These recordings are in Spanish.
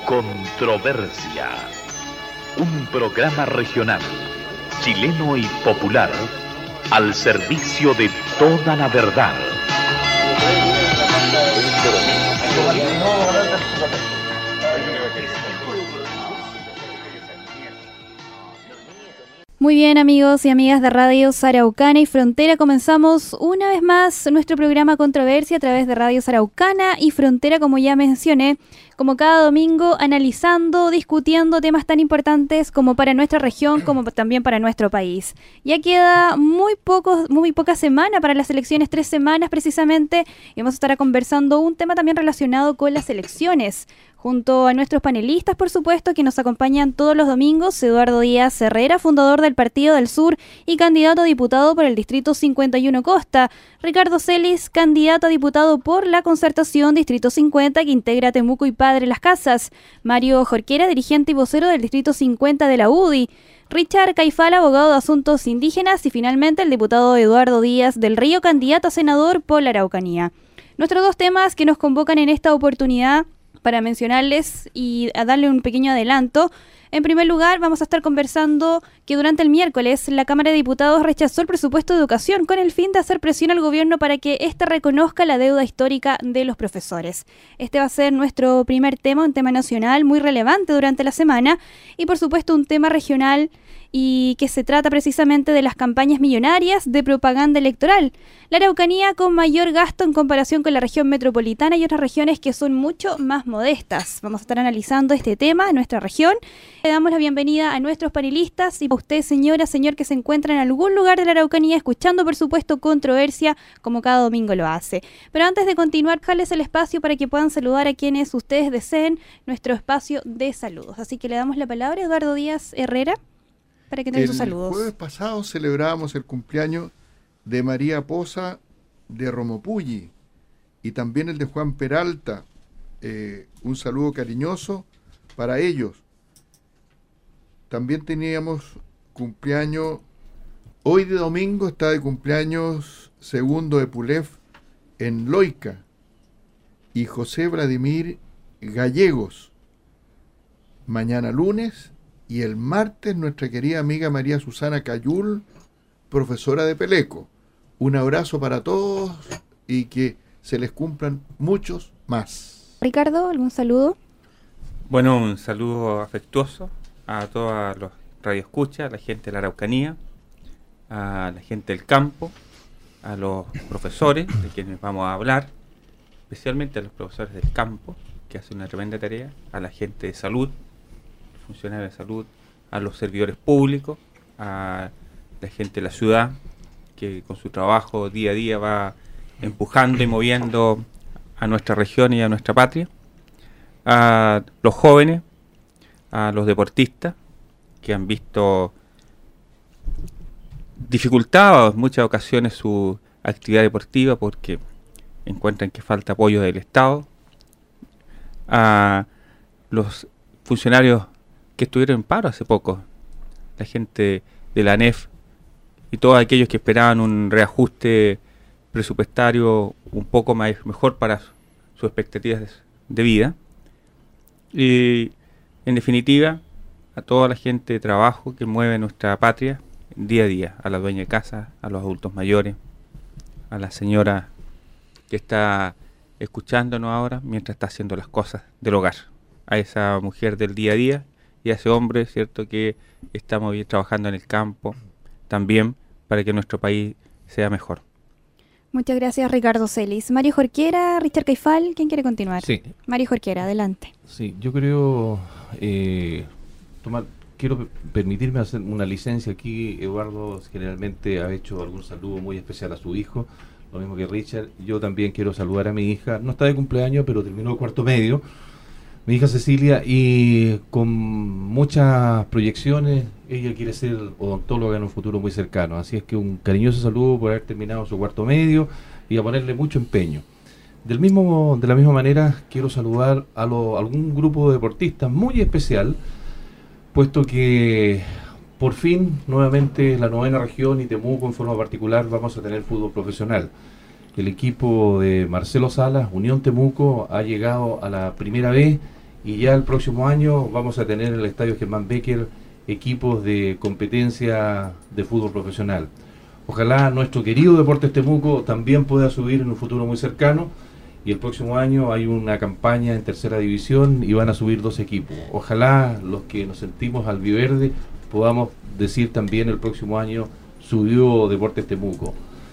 Controversia, un programa regional, chileno y popular, al servicio de toda la verdad. Muy bien, amigos y amigas de Radios Araucana y Frontera, comenzamos una vez más nuestro programa Controversia a través de Radios Araucana y Frontera, como ya mencioné, como cada domingo, analizando, discutiendo temas tan importantes como para nuestra región, como también para nuestro país. Ya queda muy poca semana para las elecciones, 3 semanas precisamente, y vamos a estar conversando un tema también relacionado con las elecciones, junto a nuestros panelistas, por supuesto, que nos acompañan todos los domingos: Eduardo Díaz Herrera, fundador del Partido del Sur y candidato a diputado por el Distrito 51 Costa; Ricardo Celis, candidato a diputado por la Concertación Distrito 50, que integra Temuco y Padre Las Casas; Mario Jorquera, dirigente y vocero del Distrito 50 de la UDI; Richard Caifal, abogado de asuntos indígenas; y finalmente el diputado Eduardo Díaz del Río, candidato a senador por la Araucanía. Nuestros dos temas que nos convocan en esta oportunidad, para mencionarles y a darle un pequeño adelanto. En primer lugar, vamos a estar conversando que durante el miércoles la Cámara de Diputados rechazó el presupuesto de educación con el fin de hacer presión al gobierno para que éste reconozca la deuda histórica de los profesores. Este va a ser nuestro primer tema, un tema nacional muy relevante durante la semana, y por supuesto un tema regional, y que se trata precisamente de las campañas millonarias de propaganda electoral. La Araucanía con mayor gasto en comparación con la región metropolitana y otras regiones que son mucho más modestas. Vamos a estar analizando este tema en nuestra región. Le damos la bienvenida a nuestros panelistas y a usted, señora, señor, que se encuentra en algún lugar de la Araucanía escuchando, por supuesto, Controversia, como cada domingo lo hace. Pero antes de continuar, dejarles el espacio para que puedan saludar a quienes ustedes deseen, nuestro espacio de saludos. Así que le damos la palabra a Eduardo Díaz Herrera para que tenga sus saludos. El jueves pasado celebrábamos el cumpleaños de María Poza de Romopulli y también el de Juan Peralta. Un saludo cariñoso para ellos. También teníamos cumpleaños, hoy de domingo está de cumpleaños Segundo de Pulef en Loica y José Vladimir Gallegos. Mañana lunes y el martes nuestra querida amiga María Susana Cayul, profesora de Peleco. Un abrazo para todos y que se les cumplan muchos más. Ricardo, ¿algún saludo? Bueno, un saludo afectuoso a todos los radioescuchas, a la gente de la Araucanía, a la gente del campo, a los profesores de quienes vamos a hablar, especialmente a los profesores del campo, que hacen una tremenda tarea, a la gente de salud, funcionarios de salud, a los servidores públicos, a la gente de la ciudad, que con su trabajo día a día va empujando y moviendo a nuestra región y a nuestra patria, a los jóvenes, a los deportistas que han visto dificultadas en muchas ocasiones su actividad deportiva porque encuentran que falta apoyo del Estado, a los funcionarios que estuvieron en paro hace poco, la gente de la ANEF y todos aquellos que esperaban un reajuste presupuestario un poco mejor para sus expectativas de vida. Y en definitiva, a toda la gente de trabajo que mueve nuestra patria día a día, a la dueña de casa, a los adultos mayores, a la señora que está escuchándonos ahora mientras está haciendo las cosas del hogar, a esa mujer del día a día y a ese hombre, ¿cierto?, que estamos trabajando en el campo también para que nuestro país sea mejor. Muchas gracias, Ricardo Celis. Mario Jorquera, Richard Caifal, ¿quién quiere continuar? Sí. Mario Jorquera, adelante. Sí, yo creo quiero permitirme hacer una licencia aquí. Eduardo generalmente ha hecho algún saludo muy especial a su hijo, lo mismo que Richard. Yo también quiero saludar a mi hija, no está de cumpleaños, pero terminó el cuarto medio, mi hija Cecilia, y con muchas proyecciones. Ella quiere ser odontóloga en un futuro muy cercano, así es que un cariñoso saludo por haber terminado su cuarto medio y a ponerle mucho empeño. De la misma manera quiero saludar a algún grupo de deportistas muy especial, puesto que por fin nuevamente la 9ª región y Temuco en forma particular vamos a tener fútbol profesional. El equipo de Marcelo Salas, Unión Temuco, ha llegado a la primera B y ya el próximo año vamos a tener en el Estadio Germán Becker equipos de competencia de fútbol profesional. Ojalá nuestro querido Deportes Temuco también pueda subir en un futuro muy cercano, y el próximo año hay una campaña en tercera división y van a subir 2 equipos. Ojalá los que nos sentimos albiverde podamos decir también el próximo año subió Deportes Temuco.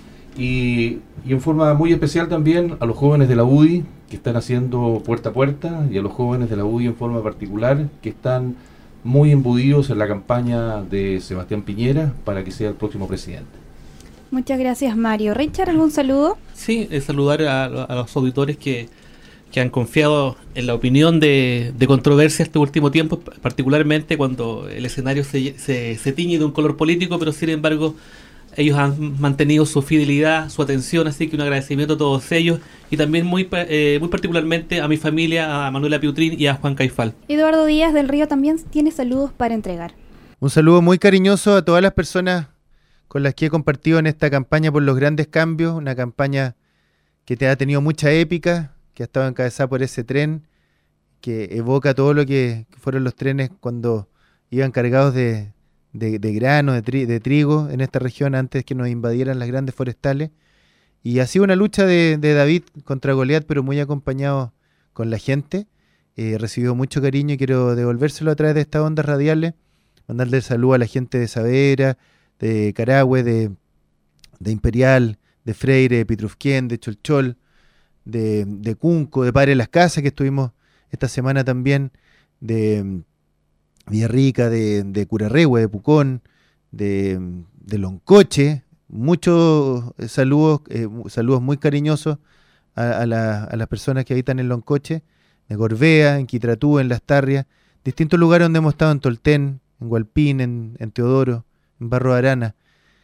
Y en forma muy especial también a los jóvenes de la UDI que están haciendo puerta a puerta, y a los jóvenes de la UDI en forma particular que están muy embudidos en la campaña de Sebastián Piñera para que sea el próximo presidente. Muchas gracias, Mario. Richard, ¿algún saludo? Sí, saludar a los auditores que han confiado en la opinión de Controversia este último tiempo, particularmente cuando el escenario se tiñe de un color político, pero sin embargo ellos han mantenido su fidelidad, su atención, así que un agradecimiento a todos ellos, y también muy particularmente a mi familia, a Manuela Piutrín y a Juan Caifal. Eduardo Díaz del Río también tiene saludos para entregar. Un saludo muy cariñoso a todas las personas con las que he compartido en esta campaña por los grandes cambios, una campaña que te ha tenido mucha épica, que ha estado encabezada por ese tren, que evoca todo lo que fueron los trenes cuando iban cargados de grano, de trigo en esta región antes que nos invadieran las grandes forestales. Y ha sido una lucha de David contra Goliat, pero muy acompañado con la gente. Recibió mucho cariño y quiero devolvérselo a través de estas ondas radiales, mandarle saludo a la gente de Saavedra, de Carahue, de Imperial, de Freire, de Pitrufquén, de Cholchol, de Cunco, de Padre Las Casas, que estuvimos esta semana también, de Villarrica, de Curarrehue, de Pucón, de Loncoche. Muchos saludos muy cariñosos a las personas que habitan en Loncoche, de Gorbea, en Quitratú, en Las Tarrias, distintos lugares donde hemos estado, en Tolten, en Hualpín, en Teodoro, en Barro de Arana.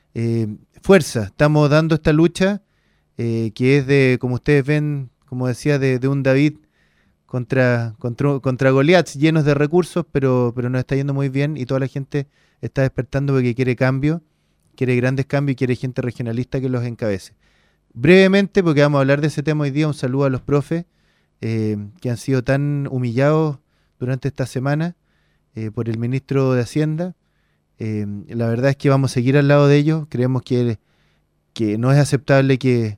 Fuerza, estamos dando esta lucha que es de, como ustedes ven, como decía, de un David contra Goliaths llenos de recursos, pero nos está yendo muy bien, y toda la gente está despertando porque quiere cambio, quiere grandes cambios y quiere gente regionalista que los encabece. Brevemente, porque vamos a hablar de ese tema hoy día, un saludo a los profes que han sido tan humillados durante esta semana por el ministro de Hacienda. La verdad es que vamos a seguir al lado de ellos. Creemos que no es aceptable que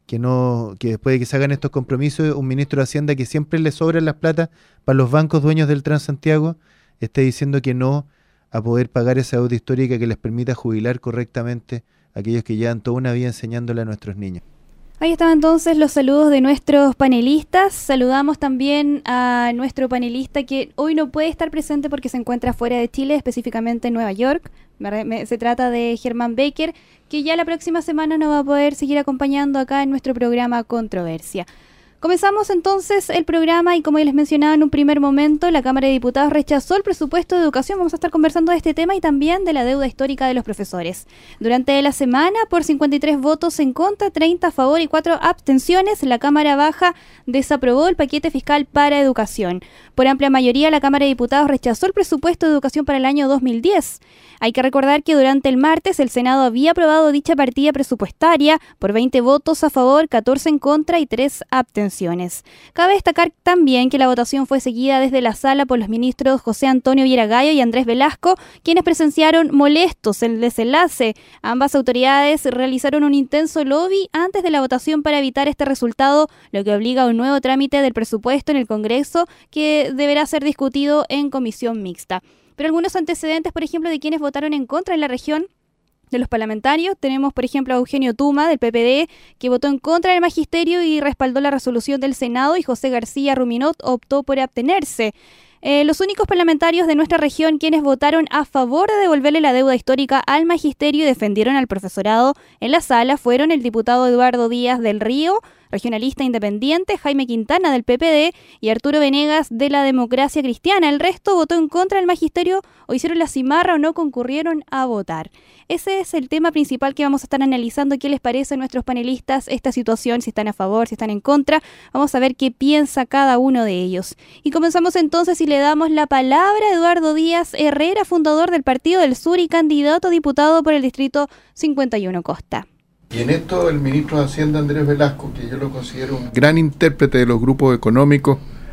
después de que se hagan estos compromisos, un ministro de Hacienda que siempre le sobran las plata para los bancos dueños del Transantiago esté diciendo que no a poder pagar esa deuda histórica que les permita jubilar correctamente a aquellos que llevan toda una vida enseñándole a nuestros niños. Ahí estaban entonces los saludos de nuestros panelistas. Saludamos también a nuestro panelista que hoy no puede estar presente porque se encuentra fuera de Chile, específicamente en Nueva York. Se trata de Germán Becker, que ya la próxima semana nos va a poder seguir acompañando acá en nuestro programa Controversia. Comenzamos entonces el programa y, como ya les mencionaba en un primer momento, la Cámara de Diputados rechazó el presupuesto de educación. Vamos a estar conversando de este tema y también de la deuda histórica de los profesores. Durante la semana, por 53 votos en contra, 30 a favor y 4 abstenciones, la Cámara Baja desaprobó el paquete fiscal para educación. Por amplia mayoría, la Cámara de Diputados rechazó el presupuesto de educación para el año 2010. Hay que recordar que durante el martes el Senado había aprobado dicha partida presupuestaria por 20 votos a favor, 14 en contra y 3 abstenciones. Cabe destacar también que la votación fue seguida desde la sala por los ministros José Antonio Viera-Gallo y Andrés Velasco, quienes presenciaron molestos el desenlace. Ambas autoridades realizaron un intenso lobby antes de la votación para evitar este resultado, lo que obliga a un nuevo trámite del presupuesto en el Congreso que deberá ser discutido en comisión mixta. Pero algunos antecedentes, por ejemplo, de quienes votaron en contra en la región de los parlamentarios. Tenemos, por ejemplo, a Eugenio Tuma, del PPD, que votó en contra del magisterio y respaldó la resolución del Senado, y José García Ruminot optó por abstenerse. Los únicos parlamentarios de nuestra región quienes votaron a favor de devolverle la deuda histórica al magisterio y defendieron al profesorado en la sala fueron el diputado Eduardo Díaz del Río, regionalista independiente, Jaime Quintana del PPD y Arturo Venegas de la Democracia Cristiana. El resto votó en contra del magisterio o hicieron la cimarra o no concurrieron a votar. Ese es el tema principal que vamos a estar analizando. ¿Qué les parece a nuestros panelistas esta situación? Si están a favor, si están en contra. Vamos a ver qué piensa cada uno de ellos. Y comenzamos entonces y le damos la palabra a Eduardo Díaz Herrera, fundador del Partido del Sur y candidato a diputado por el Distrito 51 Costa. Y en esto el ministro de Hacienda, Andrés Velasco, que yo lo considero un gran intérprete de los grupos económicos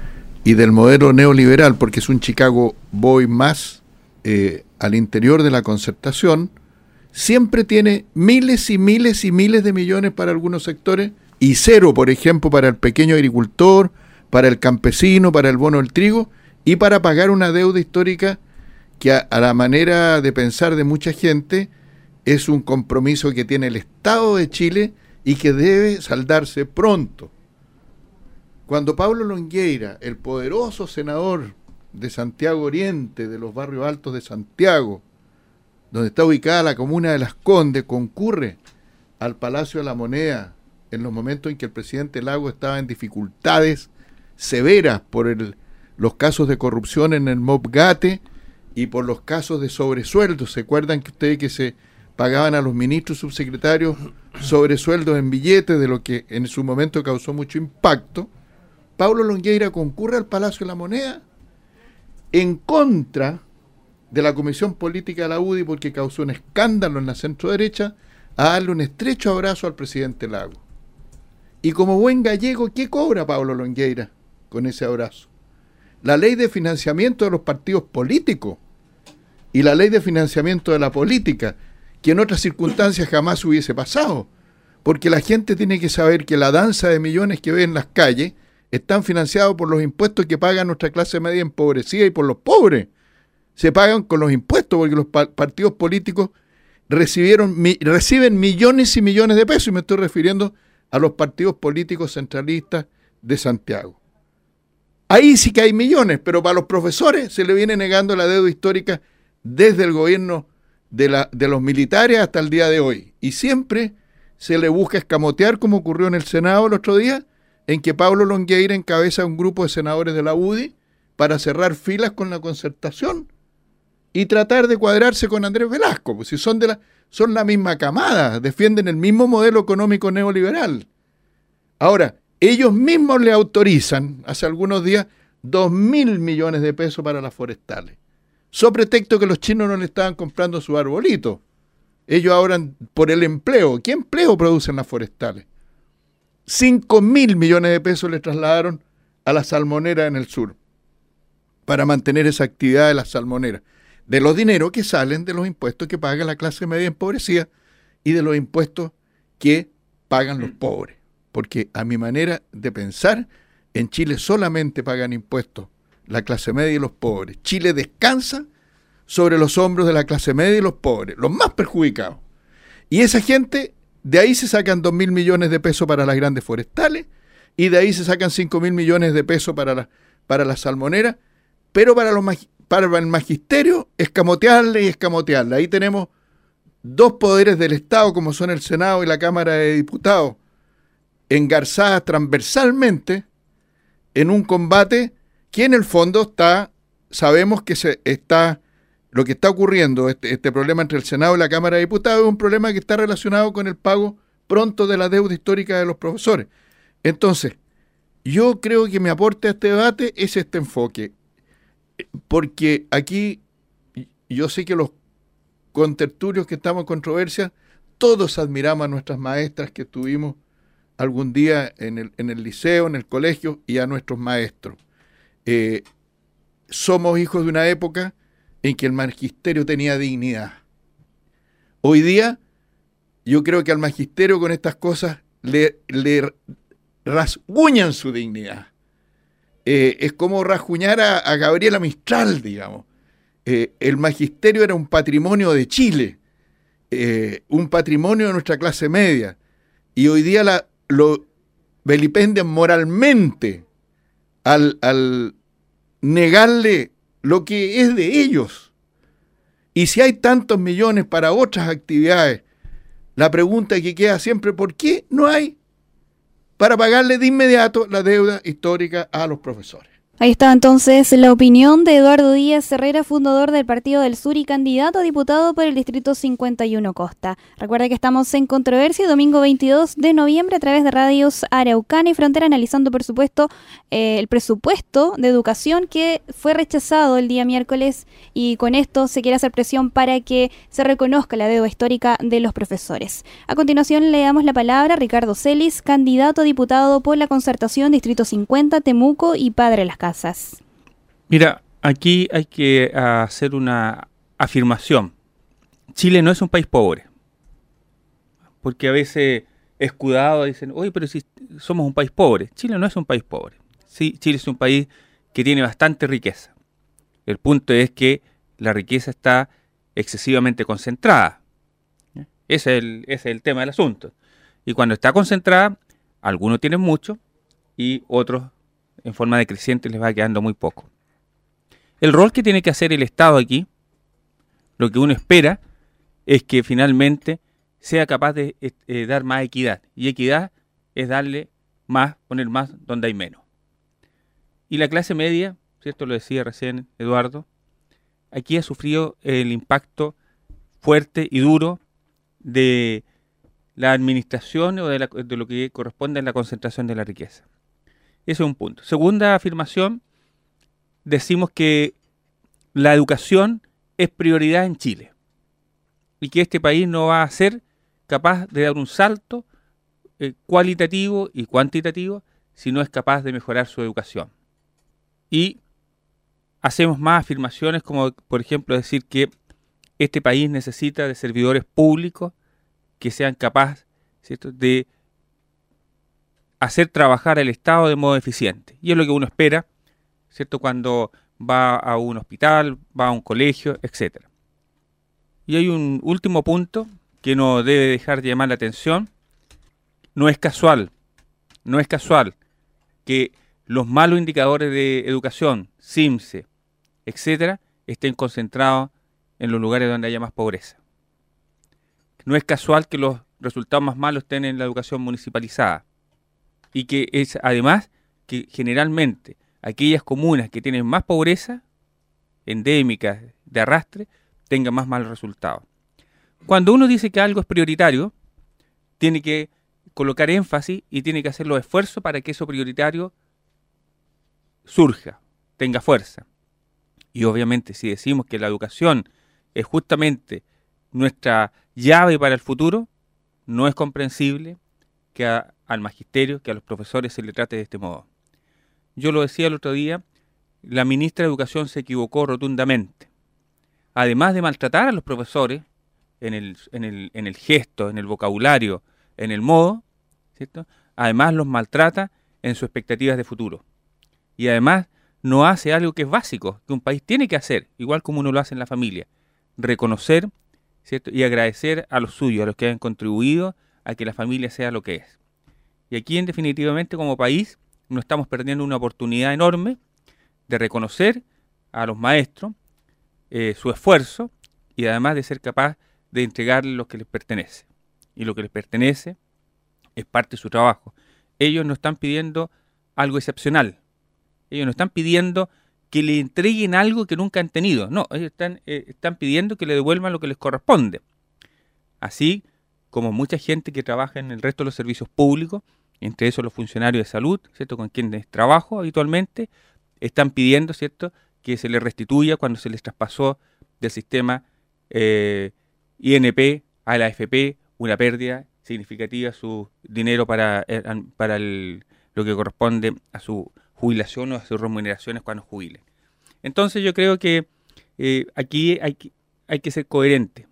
y del modelo neoliberal, porque es un Chicago Boy más al interior de la concertación, siempre tiene miles y miles y miles de millones para algunos sectores y cero, por ejemplo, para el pequeño agricultor, para el campesino, para el bono del trigo y para pagar una deuda histórica que a la manera de pensar de mucha gente es un compromiso que tiene el Estado de Chile y que debe saldarse pronto. Cuando Pablo Longueira, el poderoso senador de Santiago Oriente, de los barrios altos de Santiago, donde está ubicada la comuna de Las Condes, concurre al Palacio de la Moneda en los momentos en que el presidente Lagos estaba en dificultades severas por los casos de corrupción en el MOPGATE y por los casos de sobresueldos. ¿Se acuerdan que ustedes que se pagaban a los ministros subsecretarios sobresueldos en billetes, de lo que en su momento causó mucho impacto? Pablo Longueira concurre al Palacio de la Moneda en contra de la Comisión Política de la UDI porque causó un escándalo en la centroderecha, a darle un estrecho abrazo al presidente Lagos. Y como buen gallego, ¿qué cobra Pablo Longueira con ese abrazo? La ley de financiamiento de los partidos políticos y la ley de financiamiento de la política, que en otras circunstancias jamás hubiese pasado, porque la gente tiene que saber que la danza de millones que ve en las calles están financiados por los impuestos que paga nuestra clase media empobrecida y por los pobres. Se pagan con los impuestos porque los partidos políticos reciben millones y millones de pesos, y me estoy refiriendo a los partidos políticos centralistas de Santiago. Ahí sí que hay millones, pero para los profesores se le viene negando la deuda histórica desde el gobierno de los militares hasta el día de hoy. Y siempre se le busca escamotear, como ocurrió en el Senado el otro día, en que Pablo Longueira encabeza un grupo de senadores de la UDI para cerrar filas con la concertación y tratar de cuadrarse con Andrés Velasco, pues si son la misma camada, defienden el mismo modelo económico neoliberal. Ahora, ellos mismos le autorizan, hace algunos días, 2.000 millones de pesos para las forestales, so pretexto que los chinos no le estaban comprando su arbolito. Ellos ahora, por el empleo, ¿qué empleo producen las forestales? 5.000 millones de pesos le trasladaron a la salmonera en el sur para mantener esa actividad de las salmoneras, de los dineros que salen de los impuestos que paga la clase media empobrecida y de los impuestos que pagan los pobres. Porque a mi manera de pensar, en Chile solamente pagan impuestos la clase media y los pobres. Chile descansa sobre los hombros de la clase media y los pobres, los más perjudicados. Y esa gente, de ahí se sacan 2.000 millones de pesos para las grandes forestales, y de ahí se sacan 5.000 millones de pesos para las salmoneras, pero para el magisterio, escamotearle y escamotearle. Ahí tenemos dos poderes del Estado, como son el Senado y la Cámara de Diputados, engarzadas transversalmente en un combate que en el fondo sabemos que lo que está ocurriendo, este problema entre el Senado y la Cámara de Diputados, es un problema que está relacionado con el pago pronto de la deuda histórica de los profesores. Entonces, yo creo que mi aporte a este debate es este enfoque, porque aquí yo sé que los contertulios que estamos en controversia, todos admiramos a nuestras maestras que tuvimos algún día en el liceo, en el colegio, y a nuestros maestros. Somos hijos de una época en que el magisterio tenía dignidad. Hoy día, yo creo que al magisterio con estas cosas le rasguñan su dignidad. Es como rasguñar a Gabriela Mistral, digamos. El magisterio era un patrimonio de Chile, un patrimonio de nuestra clase media, y hoy día lo vilipendian moralmente al negarle lo que es de ellos. Y si hay tantos millones para otras actividades, la pregunta que queda siempre, ¿por qué no hay para pagarle de inmediato la deuda histórica a los profesores? Ahí está entonces la opinión de Eduardo Díaz Herrera, fundador del Partido del Sur y candidato a diputado por el Distrito 51 Costa. Recuerda que estamos en Controversia, domingo 22 de noviembre, a través de radios Araucana y Frontera, analizando, por supuesto, el presupuesto de educación que fue rechazado el día miércoles, y con esto se quiere hacer presión para que se reconozca la deuda histórica de los profesores. A continuación le damos la palabra a Ricardo Celis, candidato a diputado por la Concertación Distrito 50, Temuco y Padre Las Casas. tasas. Mira, aquí hay que hacer una afirmación. Chile no es un país pobre. Porque a veces escudados dicen, oye, pero si somos un país pobre. Chile no es un país pobre. Sí, Chile es un país que tiene bastante riqueza. El punto es que la riqueza está excesivamente concentrada. Ese es el tema del asunto. Y cuando está concentrada, algunos tienen mucho y otros en forma decreciente les va quedando muy poco. El rol que tiene que hacer el Estado aquí, lo que uno espera, es que finalmente sea capaz de dar más equidad. Y equidad es darle más, poner más donde hay menos. Y la clase media, ¿cierto? Lo decía recién Eduardo, aquí ha sufrido el impacto fuerte y duro de la administración o de lo que corresponde a la concentración de la riqueza. Ese es un punto. Segunda afirmación, decimos que la educación es prioridad en Chile y que este país no va a ser capaz de dar un salto cualitativo y cuantitativo si no es capaz de mejorar su educación. Y hacemos más afirmaciones como, por ejemplo, decir que este país necesita de servidores públicos que sean capaces, ¿cierto?, de hacer trabajar al Estado de modo eficiente. Y es lo que uno espera, ¿cierto?, cuando va a un hospital, va a un colegio, etc. Y hay un último punto que no debe dejar de llamar la atención. No es casual que los malos indicadores de educación, CIMSE, etc., estén concentrados en los lugares donde haya más pobreza. No es casual que los resultados más malos estén en la educación municipalizada y que es además que generalmente aquellas comunas que tienen más pobreza endémicas de arrastre tengan más malos resultados. Cuando uno dice que algo es prioritario, tiene que colocar énfasis y tiene que hacer los esfuerzos para que eso prioritario surja, tenga fuerza. Y obviamente si decimos que la educación es justamente nuestra llave para el futuro, no es comprensible que al magisterio, que a los profesores se le trate de este modo. Yo lo decía el otro día, la ministra de Educación se equivocó rotundamente. Además de maltratar a los profesores en el gesto, en el vocabulario, en el modo, ¿cierto?, además los maltrata en sus expectativas de futuro. Y además no hace algo que es básico, que un país tiene que hacer, igual como uno lo hace en la familia, reconocer, ¿cierto?, y agradecer a los suyos, a los que han contribuido a que la familia sea lo que es. Y aquí, definitivamente, como país, nos estamos perdiendo una oportunidad enorme de reconocer a los maestros su esfuerzo y además de ser capaz de entregarles lo que les pertenece. Y lo que les pertenece es parte de su trabajo. Ellos no están pidiendo algo excepcional. Ellos no están pidiendo que le entreguen algo que nunca han tenido. No, ellos están pidiendo que le devuelvan lo que les corresponde. Así como mucha gente que trabaja en el resto de los servicios públicos, entre esos los funcionarios de salud, ¿cierto?, con quienes trabajo habitualmente, están pidiendo, ¿cierto?, que se les restituya cuando se les traspasó del sistema INP a la AFP una pérdida significativa su dinero para lo que corresponde a su jubilación o a sus remuneraciones cuando jubilen. Entonces yo creo que aquí hay que ser coherente.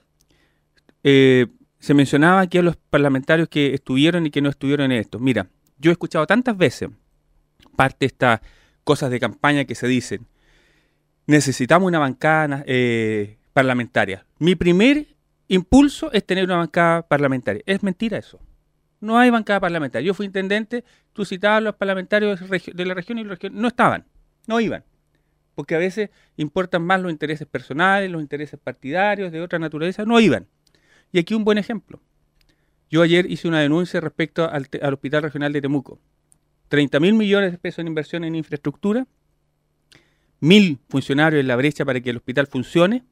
Se mencionaba aquí a los parlamentarios que estuvieron y que no estuvieron en esto. Mira, yo he escuchado tantas veces parte de estas cosas de campaña que se dicen, necesitamos una bancada parlamentaria. Mi primer impulso es tener una bancada parlamentaria. Es mentira eso. No hay bancada parlamentaria. Yo fui intendente, tú citabas a los parlamentarios de la región y la región no estaban, no iban. Porque a veces importan más los intereses personales, los intereses partidarios de otra naturaleza, no iban. Y aquí un buen ejemplo. Yo ayer hice una denuncia respecto al Hospital Regional de Temuco. 30.000 millones de pesos en inversión en infraestructura, 1.000 funcionarios en la brecha para que el hospital funcione,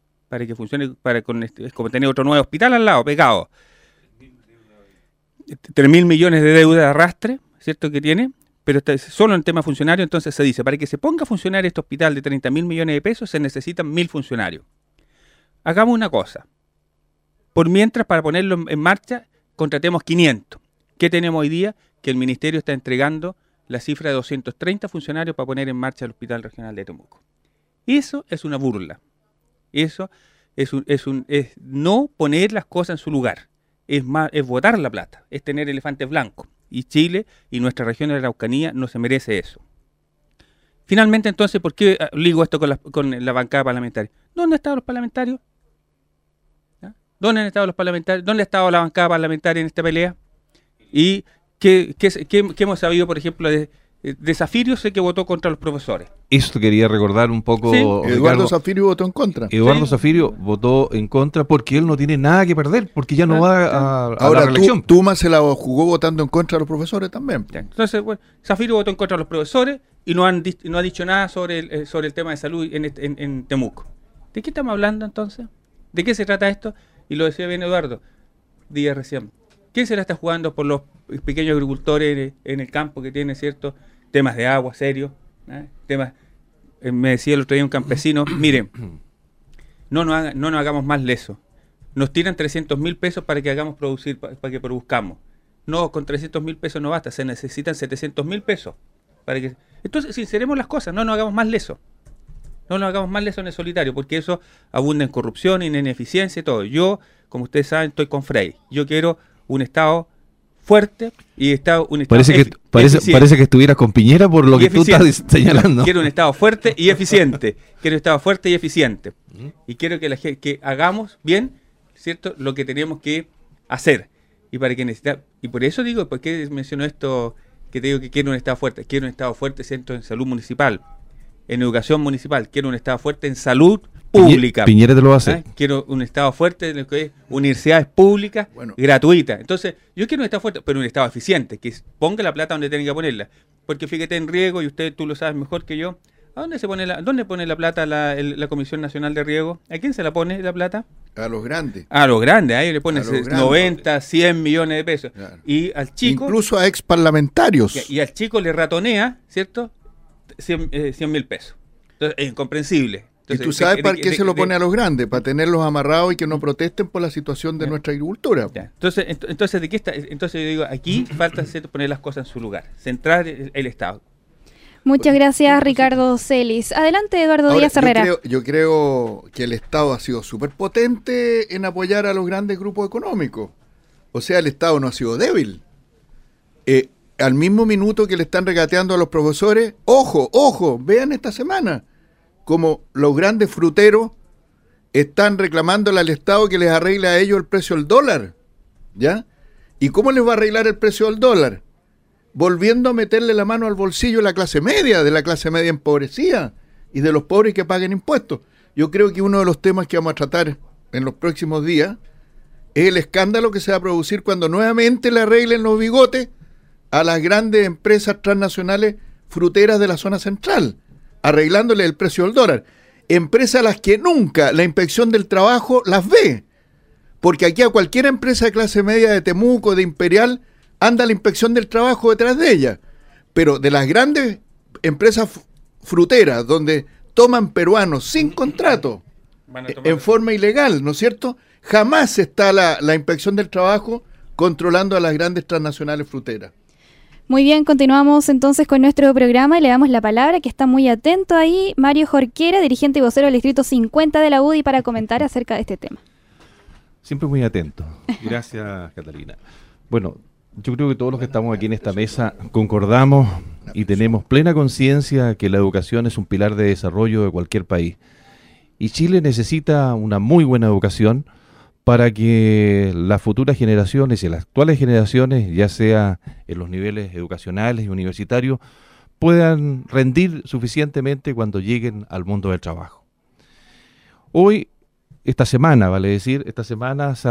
es como tener otro nuevo hospital al lado, pegado. 3.000 millones de deuda de arrastre, ¿cierto?, que tiene, pero solo en tema funcionario. Entonces se dice, para que se ponga a funcionar este hospital de 30.000 millones de pesos se necesitan 1.000 funcionarios. Hagamos una cosa. Por mientras, para ponerlo en marcha, contratemos 500. ¿Qué tenemos hoy día? Que el ministerio está entregando la cifra de 230 funcionarios para poner en marcha el Hospital Regional de Temuco. Eso es una burla. Eso es no poner las cosas en su lugar. Es botar la plata, es tener elefantes blancos. Y Chile y nuestra región de la Araucanía no se merece eso. Finalmente, entonces, ¿por qué ligo esto con la bancada parlamentaria? ¿Dónde han estado los parlamentarios? ¿Ah? ¿Dónde han estado los parlamentarios? ¿Dónde ha estado la bancada parlamentaria en esta pelea? ¿Y qué hemos sabido, por ejemplo, de Zafirio? Sé que votó contra los profesores. Esto quería recordar un poco. Sí. Eduardo Zafirio votó en contra. Eduardo Zafirio votó en contra porque él no tiene nada que perder, porque ya no va a Ahora, la reelección. Tuma se la jugó votando en contra de los profesores también. Entonces, bueno, Zafirio votó en contra de los profesores y no ha dicho nada sobre el tema de salud en Temuco. ¿De qué estamos hablando entonces? ¿De qué se trata esto? Y lo decía bien Eduardo Díaz recién. ¿Quién se la está jugando por los pequeños agricultores en el campo que tienen ciertos temas de agua serios? Temas, me decía el otro día un campesino, miren, no nos hagamos más lesos. Nos tiran 300.000 pesos para que hagamos producir, para que produzcamos. No, con 300.000 pesos no basta, se necesitan 700.000 pesos. Entonces, sinceremos las cosas, no nos hagamos más lesos. No nos hagamos más lesos en el solitario, porque eso abunda en corrupción, en ineficiencia y todo. Yo, como ustedes saben, estoy con Frei. Yo quiero un Estado fuerte y un Estado parece que estuvieras con Piñera por lo que tú estás señalando. Quiero un Estado fuerte y eficiente. Quiero un Estado fuerte y eficiente. Y quiero que hagamos bien, ¿cierto?, lo que tenemos que hacer. Y por eso digo, ¿por qué menciono esto? Que te digo que quiero un Estado fuerte. Quiero un Estado fuerte, ¿cierto?, en salud municipal, en educación municipal. Quiero un Estado fuerte en salud pública. Piñera te lo va a hacer. Quiero un Estado fuerte en lo que es universidades públicas, gratuitas. Entonces, yo quiero un Estado fuerte, pero un Estado eficiente, que ponga la plata donde tenga que ponerla. Porque fíjate en riego, y tú lo sabes mejor que yo, ¿a dónde dónde pone la plata la Comisión Nacional de Riego? ¿A quién se la pone la plata? A los grandes. A los grandes, ahí le ponen 90, 100 millones de pesos. Claro. Y al chico... Incluso a ex parlamentarios. Y al chico le ratonea, ¿cierto?, 100.000 pesos. Entonces, es incomprensible. Entonces, ¿y tú sabes para qué se lo pone a los grandes? Para tenerlos amarrados y que no protesten por la situación de nuestra agricultura. Entonces, ¿de qué está? Entonces yo digo, aquí falta poner las cosas en su lugar, centrar el Estado. Muchas gracias, Ricardo Celis. Adelante, Eduardo Díaz Herrera. Yo creo que el Estado ha sido súper potente en apoyar a los grandes grupos económicos. O sea, el Estado no ha sido débil. Al mismo minuto que le están regateando a los profesores, ojo, vean esta semana como los grandes fruteros están reclamándole al Estado que les arregle a ellos el precio del dólar, ¿ya? ¿Y cómo les va a arreglar el precio del dólar? Volviendo a meterle la mano al bolsillo de la clase media empobrecida y de los pobres que paguen impuestos. Yo creo que uno de los temas que vamos a tratar en los próximos días es el escándalo que se va a producir cuando nuevamente le arreglen los bigotes a las grandes empresas transnacionales fruteras de la zona central, arreglándole el precio del dólar. Empresas a las que nunca la Inspección del Trabajo las ve, porque aquí a cualquier empresa de clase media de Temuco, de Imperial, anda la Inspección del Trabajo detrás de ella. Pero de las grandes empresas fruteras, donde toman peruanos sin contrato, en forma ilegal, ¿no es cierto?, jamás está la Inspección del Trabajo controlando a las grandes transnacionales fruteras. Muy bien, continuamos entonces con nuestro programa y le damos la palabra, que está muy atento ahí, Mario Jorquera, dirigente y vocero del Distrito 50 de la UDI, para comentar acerca de este tema. Siempre muy atento. Gracias, Catalina. Bueno, yo creo que todos los que estamos aquí en esta mesa concordamos y tenemos plena conciencia que la educación es un pilar de desarrollo de cualquier país. Y Chile necesita una muy buena educación para que las futuras generaciones y las actuales generaciones, ya sea en los niveles educacionales y universitarios, puedan rendir suficientemente cuando lleguen al mundo del trabajo. Hoy, esta semana se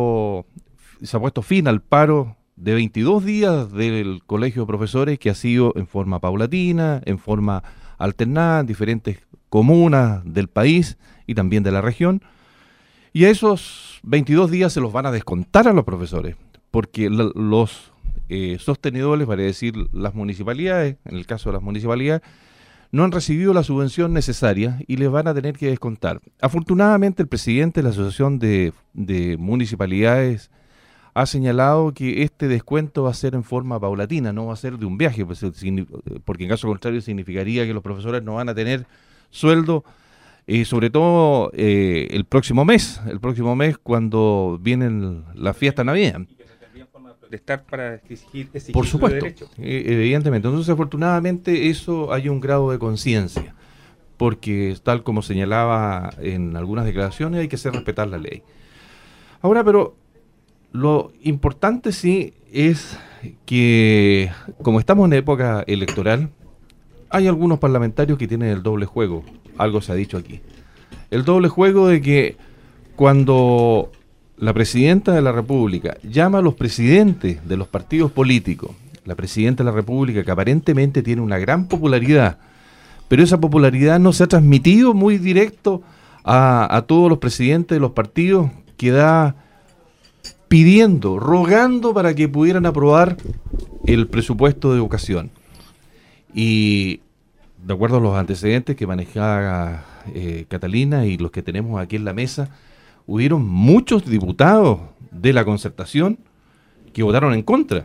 ha puesto fin al paro de 22 días del Colegio de Profesores, que ha sido en forma paulatina, en forma alternada, en diferentes comunas del país y también de la región. Y a esos 22 días se los van a descontar a los profesores, porque los sostenedores, vale decir las municipalidades, en el caso de las municipalidades, no han recibido la subvención necesaria y les van a tener que descontar. Afortunadamente, el presidente de la Asociación de Municipalidades ha señalado que este descuento va a ser en forma paulatina, no va a ser de un viaje, pues, porque en caso contrario significaría que los profesores no van a tener sueldo, sobre todo el próximo mes cuando vienen las fiestas navideñas. De estar para exigir Por su supuesto, derecho. Evidentemente. Entonces, afortunadamente, eso hay un grado de conciencia, porque tal como señalaba en algunas declaraciones, hay que hacer respetar la ley. Ahora, pero lo importante sí es que, como estamos en época electoral, hay algunos parlamentarios que tienen el doble juego. Algo se ha dicho aquí. El doble juego de que cuando la presidenta de la República llama a los presidentes de los partidos políticos, la presidenta de la República, que aparentemente tiene una gran popularidad, pero esa popularidad no se ha transmitido muy directo a todos los presidentes de los partidos, que da pidiendo, rogando para que pudieran aprobar el presupuesto de educación. Y de acuerdo a los antecedentes que manejaba Catalina y los que tenemos aquí en la mesa, hubieron muchos diputados de la Concertación que votaron en contra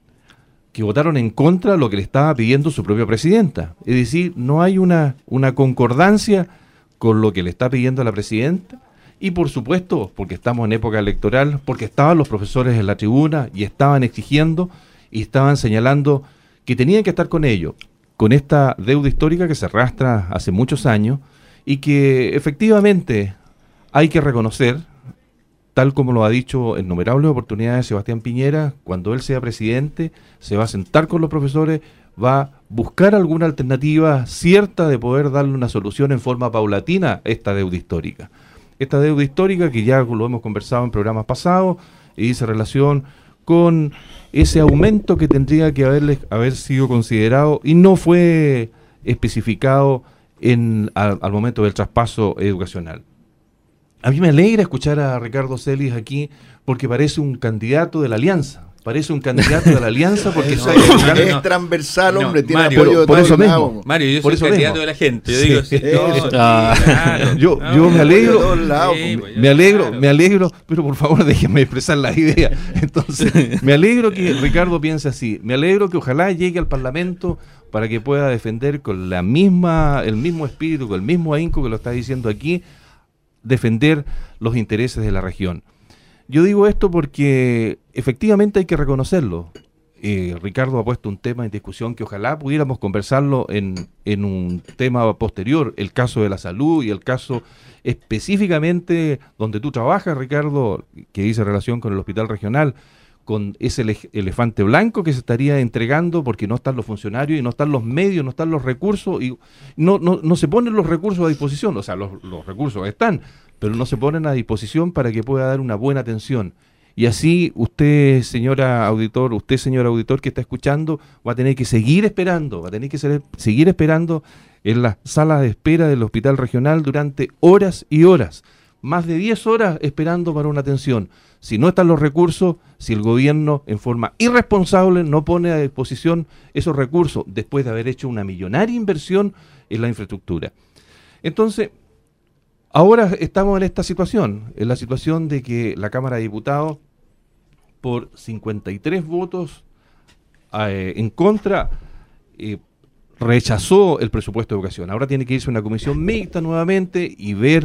de lo que le estaba pidiendo su propia presidenta. Es decir, no hay una concordancia con lo que le está pidiendo la presidenta. Y por supuesto, porque estamos en época electoral, porque estaban los profesores en la tribuna y estaban exigiendo y estaban señalando que tenían que estar con ellos, con esta deuda histórica que se arrastra hace muchos años y que efectivamente hay que reconocer, tal como lo ha dicho en innumerables oportunidades Sebastián Piñera, cuando él sea presidente, se va a sentar con los profesores, va a buscar alguna alternativa cierta de poder darle una solución en forma paulatina a esta deuda histórica. Esta deuda histórica que ya lo hemos conversado en programas pasados y dice relación con ese aumento que tendría que haber sido considerado y no fue especificado al momento del traspaso educacional. A mí me alegra escuchar a Ricardo Celis aquí porque parece un candidato de la Alianza. Porque es transversal, hombre, tiene Mario, apoyo de por todos eso lados. mismo. Mario, yo Por soy eso candidato mismo. de la gente. Yo Sí. digo, sí, claro. Yo me alegro, de todos lados, me alegro, pero por favor déjenme expresar la idea. Entonces, me alegro que Ricardo piense así. Me alegro que ojalá llegue al Parlamento para que pueda defender con el mismo espíritu, con el mismo ahínco que lo está diciendo aquí, defender los intereses de la región. Yo digo esto porque efectivamente hay que reconocerlo. Ricardo ha puesto un tema en discusión que ojalá pudiéramos conversarlo en un tema posterior, el caso de la salud y el caso específicamente donde tú trabajas, Ricardo, que dice relación con el hospital regional, con ese elefante blanco que se estaría entregando porque no están los funcionarios y no están los medios, no están los recursos y no se ponen los recursos a disposición. O sea, los recursos están, pero no se ponen a disposición para que pueda dar una buena atención. Y así usted, señor auditor que está escuchando, va a tener que seguir esperando, seguir esperando en las salas de espera del hospital regional durante horas y horas, más de 10 horas esperando para una atención. Si no están los recursos, si el gobierno en forma irresponsable no pone a disposición esos recursos después de haber hecho una millonaria inversión en la infraestructura. Entonces, ahora estamos en esta situación, en la situación de que la Cámara de Diputados, por 53 votos en contra, rechazó el presupuesto de educación. Ahora tiene que irse a una comisión mixta nuevamente y ver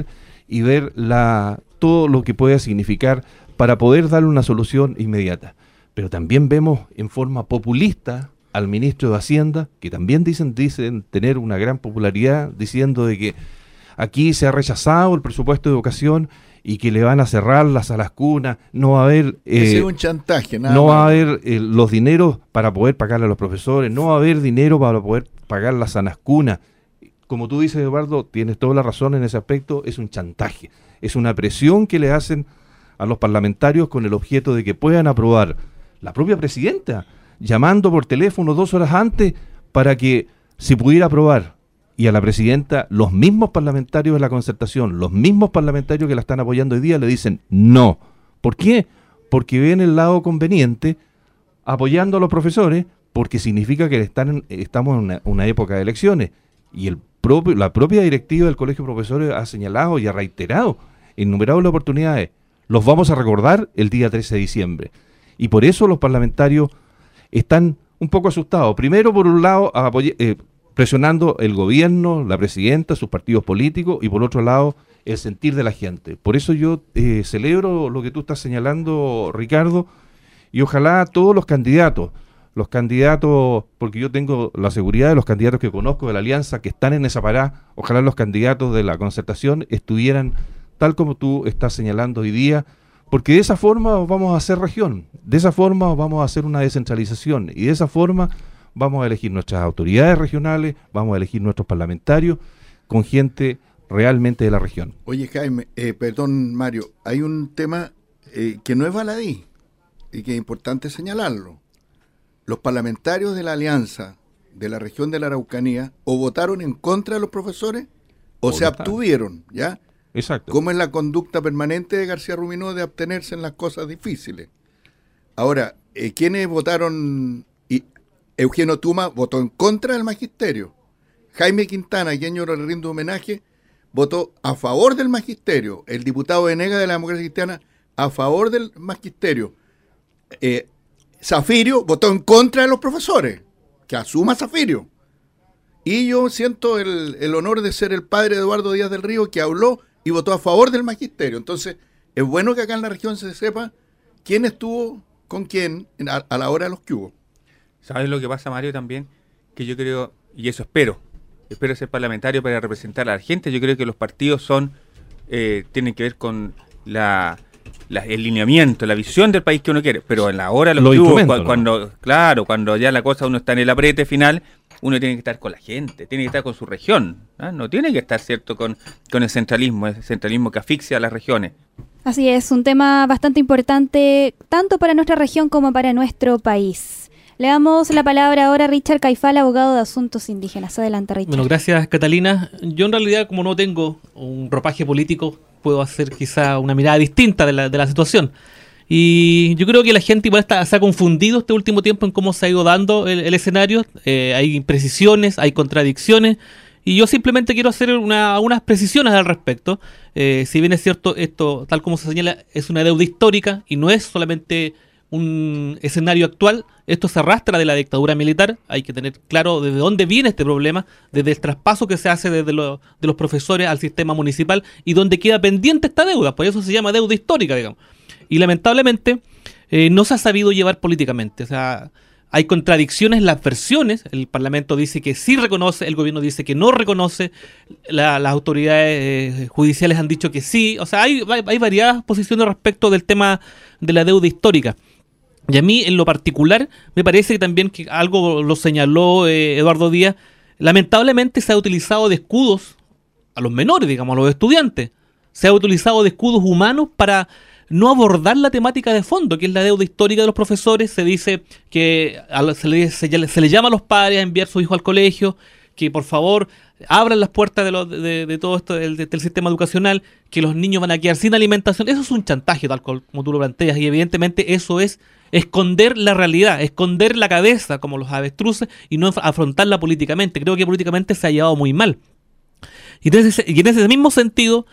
todo lo que pueda significar para poder darle una solución inmediata. Pero también vemos en forma populista al ministro de Hacienda, que también dicen tener una gran popularidad, diciendo de que aquí se ha rechazado el presupuesto de educación y que le van a cerrar las salas cunas, no va a haber ese es un chantaje, nada no más. va a haber los dineros para poder pagarle a los profesores, no va a haber dinero para poder pagar las salas cunas. Como tú dices, Eduardo, tienes toda la razón en ese aspecto, es un chantaje, es una presión que le hacen a los parlamentarios con el objeto de que puedan aprobar. La propia presidenta, llamando por teléfono 2 horas antes para que se pudiera aprobar. Y a la presidenta, los mismos parlamentarios de la Concertación, los mismos parlamentarios que la están apoyando hoy día, le dicen no. ¿Por qué? Porque ven el lado conveniente apoyando a los profesores, porque significa que estamos en una época de elecciones. Y la propia directiva del Colegio de Profesores ha señalado y ha reiterado en innumerables oportunidades, los vamos a recordar el día 13 de diciembre. Y por eso los parlamentarios están un poco asustados. Primero, por un lado, presionando el gobierno, la presidenta, sus partidos políticos, y por otro lado, el sentir de la gente. Por eso yo celebro lo que tú estás señalando, Ricardo, y ojalá todos los candidatos, porque yo tengo la seguridad de los candidatos que conozco de la Alianza, que están en esa parada, ojalá los candidatos de la Concertación estuvieran tal como tú estás señalando hoy día, porque de esa forma vamos a hacer región, de esa forma vamos a hacer una descentralización, y de esa forma vamos a elegir nuestras autoridades regionales, vamos a elegir nuestros parlamentarios con gente realmente de la región. Oye, Jaime, perdón, Mario, hay un tema que no es baladí y que es importante señalarlo. Los parlamentarios de la Alianza de la región de la Araucanía o votaron en contra de los profesores o se abstuvieron, ¿ya? Exacto. ¿Cómo es la conducta permanente de García Ruminó de abstenerse en las cosas difíciles? Ahora, ¿quiénes votaron? Eugenio Tuma votó en contra del magisterio. Jaime Quintana, a quien yo le rindo homenaje, votó a favor del magisterio. El diputado Venegas de la Democracia Cristiana a favor del magisterio. Zafirio votó en contra de los profesores. Que asuma Zafirio. Y yo siento el honor de ser el padre de Eduardo Díaz del Río, que habló y votó a favor del magisterio. Entonces, es bueno que acá en la región se sepa quién estuvo con quién a la hora de los que hubo. ¿Sabes lo que pasa, Mario, también? Que yo creo, y eso espero ser parlamentario para representar a la gente. Yo creo que los partidos tienen que ver con el lineamiento, la visión del país que uno quiere, pero en la hora de los que hubo, cuando ya la cosa uno está en el aprete final, uno tiene que estar con la gente, tiene que estar con su región, ¿no? No tiene que estar, ¿cierto?, con el centralismo que asfixia a las regiones. Así es, un tema bastante importante tanto para nuestra región como para nuestro país. Le damos la palabra ahora a Richard Caifal, abogado de asuntos indígenas. Adelante, Richard. Bueno, gracias, Catalina. Yo en realidad, como no tengo un ropaje político, puedo hacer quizá una mirada distinta de la situación. Y yo creo que la gente igual se ha confundido este último tiempo en cómo se ha ido dando el escenario. Hay imprecisiones, hay contradicciones, y yo simplemente quiero hacer unas precisiones al respecto. Si bien es cierto, esto, tal como se señala, es una deuda histórica y no es solamente un escenario actual. Esto se arrastra de la dictadura militar. Hay que tener claro desde dónde viene este problema, desde el traspaso que se hace de los profesores al sistema municipal y donde queda pendiente esta deuda. Por eso se llama deuda histórica, digamos. Y lamentablemente no se ha sabido llevar políticamente. O sea, hay contradicciones en las versiones. El Parlamento dice que sí reconoce, el gobierno dice que no reconoce, las autoridades judiciales han dicho que sí. O sea, hay variadas posiciones respecto del tema de la deuda histórica. Y a mí, en lo particular, me parece que también que algo lo señaló Eduardo Díaz, lamentablemente se ha utilizado de escudos a los menores, digamos, a los estudiantes. Se ha utilizado de escudos humanos para no abordar la temática de fondo, que es la deuda histórica de los profesores. Se dice que se le llama a los padres a enviar a su hijo al colegio, que por favor abran las puertas de todo esto del sistema educacional, que los niños van a quedar sin alimentación. Eso es un chantaje, tal como tú lo planteas, y evidentemente eso es esconder la realidad, esconder la cabeza como los avestruces y no afrontarla políticamente. Creo que políticamente se ha llevado muy mal. Y en ese mismo sentido,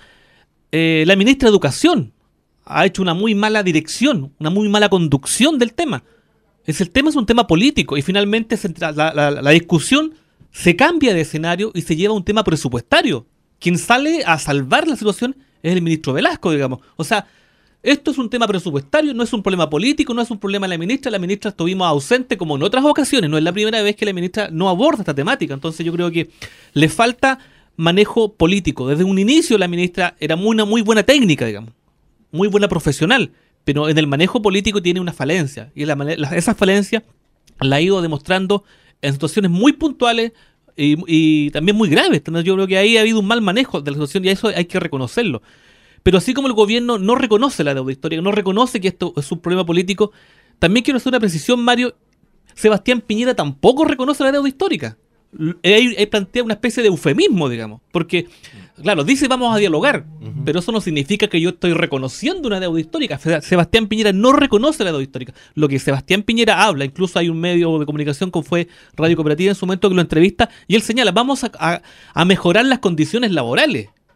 la ministra de Educación ha hecho una muy mala dirección, una muy mala conducción del tema. El tema es un tema político y finalmente la discusión se cambia de escenario y se lleva a un tema presupuestario. Quien sale a salvar la situación es el ministro Velasco, digamos. O sea, esto es un tema presupuestario, no es un problema político, no es un problema de la ministra. La ministra estuvimos ausente como en otras ocasiones. No es la primera vez que la ministra no aborda esta temática. Entonces yo creo que le falta manejo político. Desde un inicio la ministra era una muy buena técnica, digamos, muy buena profesional, pero en el manejo político tiene una falencia. Y esa falencia la ha ido demostrando en situaciones muy puntuales y también muy graves. Entonces yo creo que ahí ha habido un mal manejo de la situación y eso hay que reconocerlo. Pero así como el gobierno no reconoce la deuda histórica, no reconoce que esto es un problema político, también quiero hacer una precisión, Mario. Sebastián Piñera tampoco reconoce la deuda histórica. Él plantea una especie de eufemismo, digamos, porque, claro, dice vamos a dialogar, pero eso no significa que yo estoy reconociendo una deuda histórica. Sebastián Piñera no reconoce la deuda histórica. Lo que Sebastián Piñera habla, incluso hay un medio de comunicación como fue Radio Cooperativa en su momento que lo entrevista, y él señala, vamos a mejorar las condiciones laborales.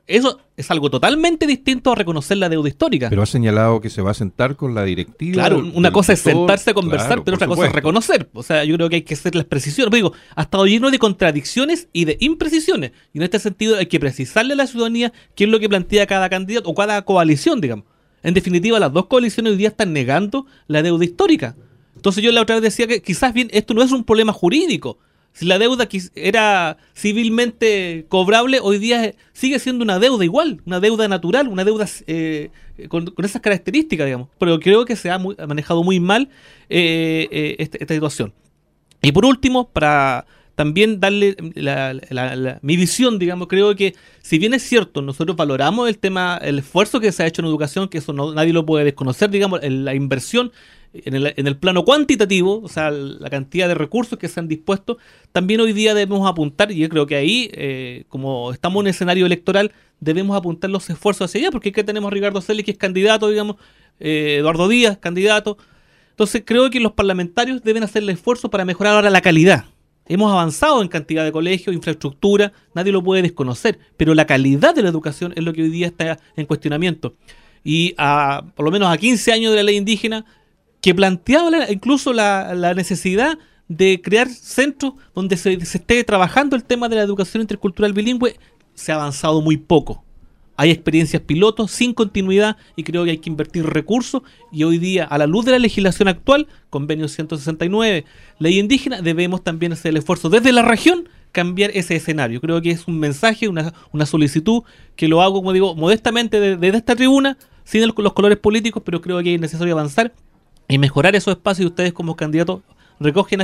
Eso es algo totalmente distinto a reconocer la deuda histórica. Pero ha señalado que se va a sentar con la directiva. Claro, una cosa es sentarse a conversar, claro, pero otra por cosa es supuesto. reconocer. O sea, yo creo que hay que hacer las precisiones. Pero digo, ha estado lleno de contradicciones y de imprecisiones. Y en este sentido hay que precisarle a la ciudadanía qué es lo que plantea cada candidato o cada coalición, digamos. En definitiva, las dos coaliciones hoy día están negando la deuda histórica. Entonces yo la otra vez decía que quizás bien esto no es un problema jurídico. Si la deuda era civilmente cobrable, hoy día sigue siendo una deuda igual, una deuda natural, una deuda con esas características, digamos. Pero creo que se ha manejado muy mal esta situación. Y por último, para también darle mi visión, digamos, creo que si bien es cierto, nosotros valoramos el esfuerzo que se ha hecho en educación, que eso nadie lo puede desconocer, digamos, la inversión en el plano cuantitativo, o sea, la cantidad de recursos que se han dispuesto, también hoy día debemos apuntar, y yo creo que ahí, como estamos en un escenario electoral, debemos apuntar los esfuerzos hacia allá, porque aquí tenemos a Ricardo Celi, que es candidato, digamos, Eduardo Díaz, candidato. Entonces creo que los parlamentarios deben hacer el esfuerzo para mejorar ahora la calidad. Hemos avanzado en cantidad de colegios, infraestructura, nadie lo puede desconocer, pero la calidad de la educación es lo que hoy día está en cuestionamiento. Y por lo menos a 15 años de la ley indígena, que planteaba incluso la necesidad de crear centros donde se esté trabajando el tema de la educación intercultural bilingüe, se ha avanzado muy poco. Hay experiencias pilotos sin continuidad y creo que hay que invertir recursos, y hoy día, a la luz de la legislación actual, convenio 169, ley indígena, debemos también hacer el esfuerzo desde la región cambiar ese escenario. Creo que es un mensaje, una solicitud que lo hago, como digo, modestamente desde esta tribuna, sin los colores políticos, pero creo que es necesario avanzar y mejorar esos espacios, y ustedes como candidatos recogen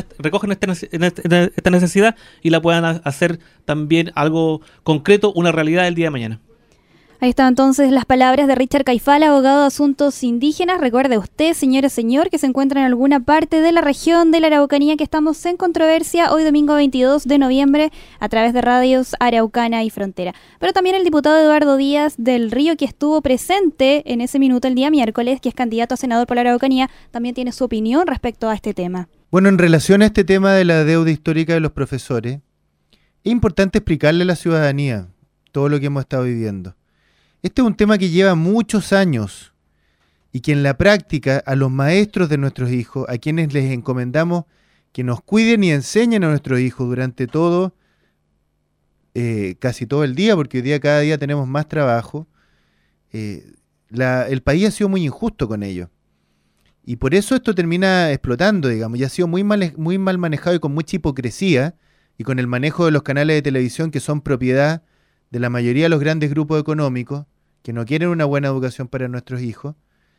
esta necesidad y la puedan hacer también algo concreto, una realidad el día de mañana. Ahí están entonces las palabras de Richard Caifala, abogado de asuntos indígenas. Recuerde usted, señora, señor, que se encuentra en alguna parte de la región de la Araucanía, que estamos en controversia hoy domingo 22 de noviembre a través de radios Araucana y Frontera. Pero también el diputado Eduardo Díaz del Río, que estuvo presente en ese minuto el día miércoles, que es candidato a senador por la Araucanía, también tiene su opinión respecto a este tema. Bueno, en relación a este tema de la deuda histórica de los profesores, es importante explicarle a la ciudadanía todo lo que hemos estado viviendo. Este es un tema que lleva muchos años y que en la práctica a los maestros de nuestros hijos, a quienes les encomendamos que nos cuiden y enseñen a nuestros hijos durante todo, casi todo el día, porque hoy día cada día tenemos más trabajo, el país ha sido muy injusto con ellos. Y por eso esto termina explotando, digamos, y ha sido muy mal manejado y con mucha hipocresía, y con el manejo de los canales de televisión que son propiedad de la mayoría de los grandes grupos económicos, que no quieren una buena educación para nuestros hijos.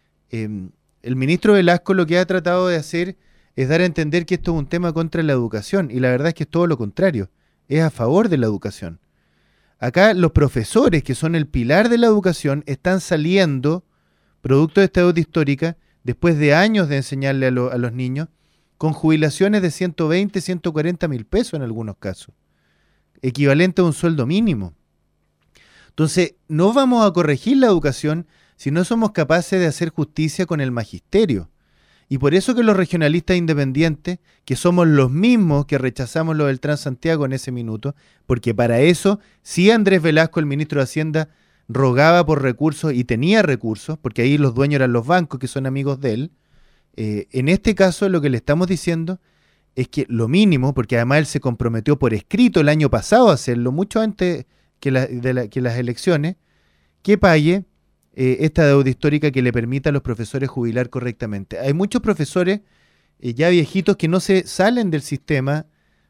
El ministro Velasco lo que ha tratado de hacer es dar a entender que esto es un tema contra la educación, y la verdad es que es todo lo contrario, es a favor de la educación. Acá los profesores, que son el pilar de la educación, están saliendo, producto de esta deuda histórica, después de años de enseñarle a los niños, con jubilaciones de 120, 140 mil pesos en algunos casos, equivalente a un sueldo mínimo. Entonces, no vamos a corregir la educación si no somos capaces de hacer justicia con el magisterio. Y por eso que los regionalistas independientes, que somos los mismos que rechazamos lo del Transantiago en ese minuto, porque para eso sí Andrés Velasco, el ministro de Hacienda, rogaba por recursos y tenía recursos, porque ahí los dueños eran los bancos que son amigos de él. En este caso lo que le estamos diciendo es que lo mínimo, porque además él se comprometió por escrito el año pasado a hacerlo, mucho antes que las elecciones, que pague esta deuda histórica que le permita a los profesores jubilar correctamente. Hay muchos profesores ya viejitos que no se salen del sistema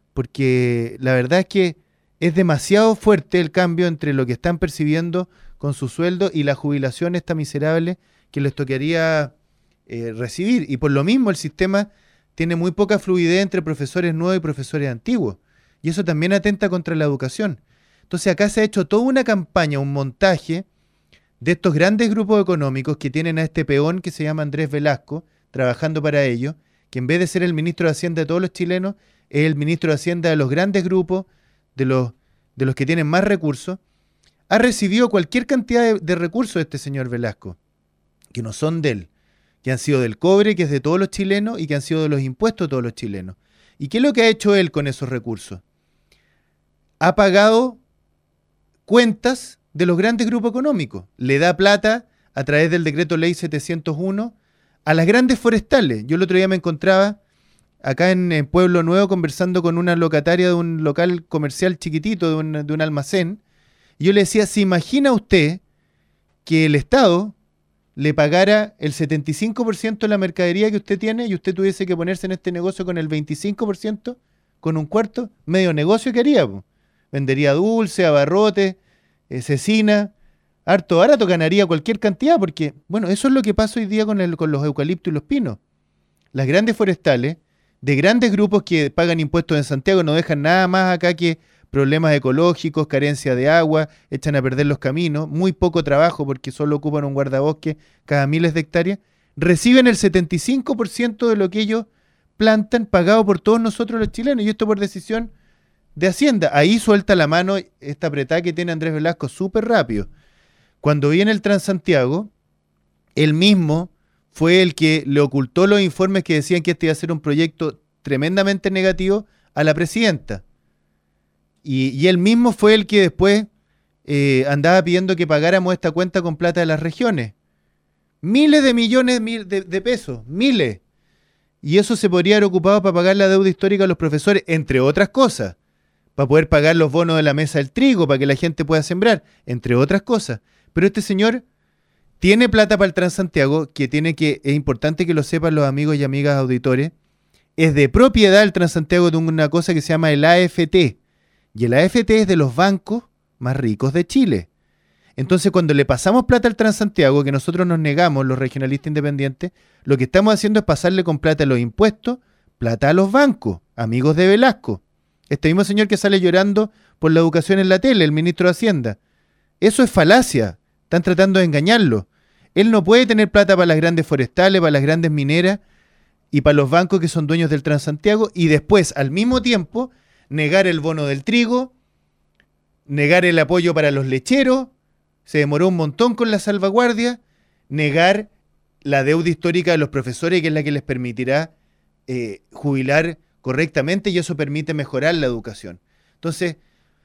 porque la verdad es que es demasiado fuerte el cambio entre lo que están percibiendo con su sueldo y la jubilación esta miserable que les tocaría recibir. Y por lo mismo el sistema tiene muy poca fluidez entre profesores nuevos y profesores antiguos. Y eso también atenta contra la educación. Entonces acá se ha hecho toda una campaña, un montaje de estos grandes grupos económicos que tienen a este peón que se llama Andrés Velasco, trabajando para ellos, que en vez de ser el ministro de Hacienda de todos los chilenos, es el ministro de Hacienda de los grandes grupos, de los que tienen más recursos. Ha recibido cualquier cantidad de recursos este señor Velasco, que no son de él, que han sido del cobre, que es de todos los chilenos, y que han sido de los impuestos de todos los chilenos. ¿Y qué es lo que ha hecho él con esos recursos? Ha pagado cuentas de los grandes grupos económicos. Le da plata a través del decreto ley 701 a las grandes forestales. Yo el otro día me encontraba acá en Pueblo Nuevo conversando con una locataria de un local comercial chiquitito, de un almacén, y yo le decía, ¿se imagina usted que el Estado le pagara el 75% de la mercadería que usted tiene y usted tuviese que ponerse en este negocio con el 25%, con un cuarto? Medio negocio que haría, po. Vendería dulce, abarrotes, cecina, harto barato, ganaría cualquier cantidad, porque, bueno, eso es lo que pasa hoy día con los eucaliptos y los pinos. Las grandes forestales, de grandes grupos que pagan impuestos en Santiago, no dejan nada más acá que problemas ecológicos, carencia de agua, echan a perder los caminos, muy poco trabajo porque solo ocupan un guardabosque cada miles de hectáreas, reciben el 75% de lo que ellos plantan pagado por todos nosotros los chilenos, y esto por decisión de Hacienda. Ahí suelta la mano esta apretada que tiene Andrés Velasco súper rápido. Cuando viene el Transantiago, él mismo fue el que le ocultó los informes que decían que este iba a ser un proyecto tremendamente negativo a la presidenta. Y él mismo fue el que después andaba pidiendo que pagáramos esta cuenta con plata de las regiones. Miles de millones de pesos, miles. Y eso se podría haber ocupado para pagar la deuda histórica a los profesores, entre otras cosas. Para poder pagar los bonos de la mesa del trigo, para que la gente pueda sembrar, entre otras cosas. Pero este señor tiene plata para el Transantiago, es importante que lo sepan los amigos y amigas auditores, es de propiedad el Transantiago de una cosa que se llama el AFT. Y el AFT es de los bancos más ricos de Chile. Entonces, cuando le pasamos plata al Transantiago, que nosotros nos negamos, los regionalistas independientes, lo que estamos haciendo es pasarle con plata a los impuestos, plata a los bancos, amigos de Velasco. Este mismo señor que sale llorando por la educación en la tele, el ministro de Hacienda. Eso es falacia. Están tratando de engañarlo. Él no puede tener plata para las grandes forestales, para las grandes mineras y para los bancos que son dueños del Transantiago, y después, al mismo tiempo, negar el bono del trigo, negar el apoyo para los lecheros, se demoró un montón con la salvaguardia, negar la deuda histórica de los profesores, que es la que les permitirá jubilar correctamente, y eso permite mejorar la educación. Entonces,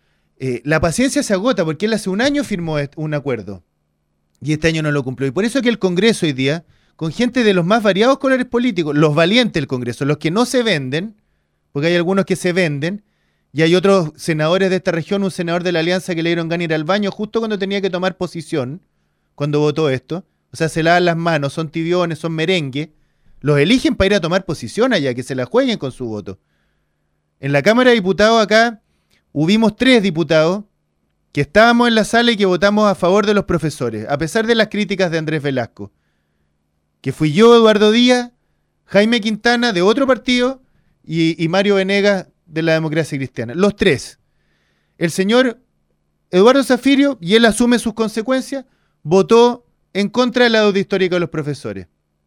la paciencia se agota, porque él hace un año firmó un acuerdo y este año no lo cumplió. Y por eso que el Congreso hoy día, con gente de los más variados colores políticos, los valientes del Congreso, los que no se venden, porque hay algunos que se venden, y hay otros senadores de esta región, un senador de la Alianza que le dieron ganas de ir al baño justo cuando tenía que tomar posición, cuando votó esto. O sea, se lavan las manos, son tibiones, son merengue. Los eligen para ir a tomar posición allá, que se la jueguen con su voto. En la Cámara de Diputados acá hubimos 3 diputados que estábamos en la sala y que votamos a favor de los profesores, a pesar de las críticas de Andrés Velasco. Que fui yo, Eduardo Díaz, Jaime Quintana, de otro partido, y Mario Venegas, de la Democracia Cristiana. Los 3. El señor Eduardo Zafirio, y él asume sus consecuencias, votó en contra de la deuda histórica de los profesores.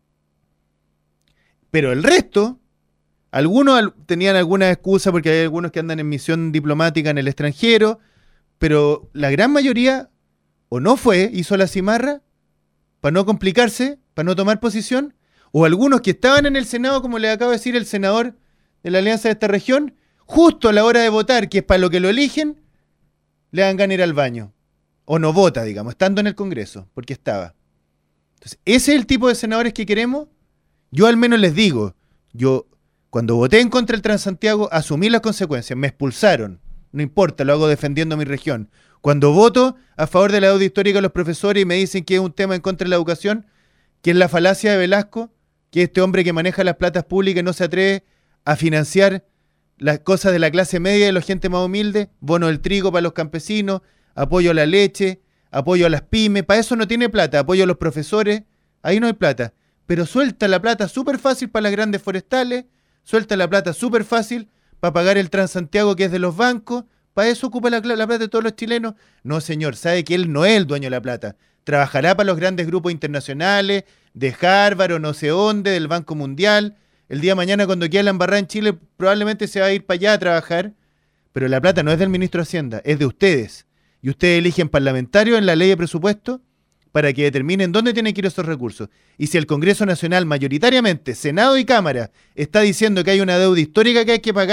Pero el resto, algunos tenían alguna excusa porque hay algunos que andan en misión diplomática en el extranjero, pero la gran mayoría o no fue, hizo la cimarra para no complicarse, para no tomar posición, o algunos que estaban en el Senado, como les acabo de decir el senador de la Alianza de esta región, justo a la hora de votar, que es para lo que lo eligen, le dan ganas de ir al baño. O no vota, digamos, estando en el Congreso, porque estaba. Entonces, ese es el tipo de senadores que queremos. Yo al menos les digo, yo cuando voté en contra del Transantiago, asumí las consecuencias, me expulsaron. No importa, lo hago defendiendo a mi región. Cuando voto a favor de la deuda histórica de los profesores y me dicen que es un tema en contra de la educación, que es la falacia de Velasco, que este hombre que maneja las platas públicas no se atreve a financiar las cosas de la clase media y de la gente más humilde, bono del trigo para los campesinos, apoyo a la leche, apoyo a las pymes, para eso no tiene plata, apoyo a los profesores, ahí no hay plata, pero suelta la plata súper fácil para las grandes forestales, suelta la plata súper fácil para pagar el Transantiago que es de los bancos, para eso ocupa la plata de todos los chilenos. No, señor, sabe que él no es el dueño de la plata, trabajará para los grandes grupos internacionales, de Harvard o no sé dónde, del Banco Mundial. El día de mañana, cuando quede la embarrada en Chile, probablemente se va a ir para allá a trabajar, pero la plata no es del ministro de Hacienda, es de ustedes. Y ustedes eligen parlamentarios en la ley de presupuesto para que determinen dónde tienen que ir esos recursos. Y si el Congreso Nacional, mayoritariamente, Senado y Cámara, está diciendo que hay una deuda histórica que hay que pagar,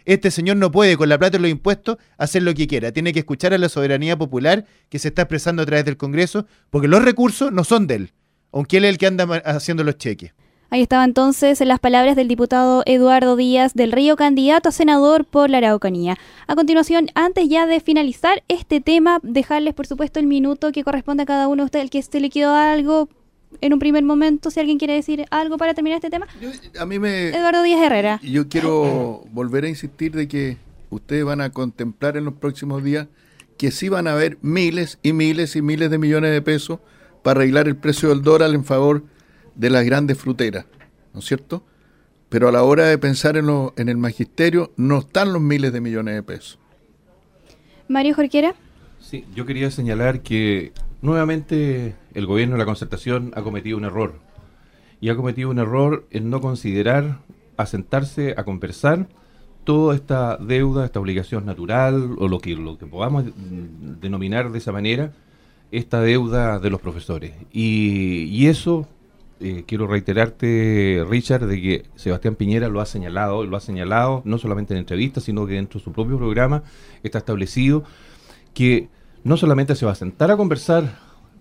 Este señor no puede, con la plata de los impuestos, hacer lo que quiera. Tiene que escuchar a la soberanía popular que se está expresando a través del Congreso, porque los recursos no son de él, aunque él es el que anda haciendo los cheques. Ahí estaba entonces las palabras del diputado Eduardo Díaz del Río, candidato a senador por la Araucanía. A continuación, antes ya de finalizar este tema, dejarles por supuesto el minuto que corresponde a cada uno de ustedes, el que se le quedó algo en un primer momento, si alguien quiere decir algo para terminar este tema. Eduardo Díaz Herrera. Yo quiero volver a insistir de que ustedes van a contemplar en los próximos días que sí van a haber miles y miles y miles de millones de pesos para arreglar el precio del dólar en favor de las grandes fruteras, ¿no es cierto? Pero a la hora de pensar en el magisterio no están los miles de millones de pesos. Mario Jorquera. Sí, yo quería señalar que nuevamente el gobierno de la Concertación ha cometido un error. Y ha cometido un error en no considerar, a sentarse, a conversar toda esta deuda, esta obligación natural, o lo que podamos denominar de esa manera, esta deuda de los profesores. Y eso... quiero reiterarte, Richard, de que Sebastián Piñera lo ha señalado no solamente en entrevistas, sino que dentro de su propio programa está establecido que no solamente se va a sentar a conversar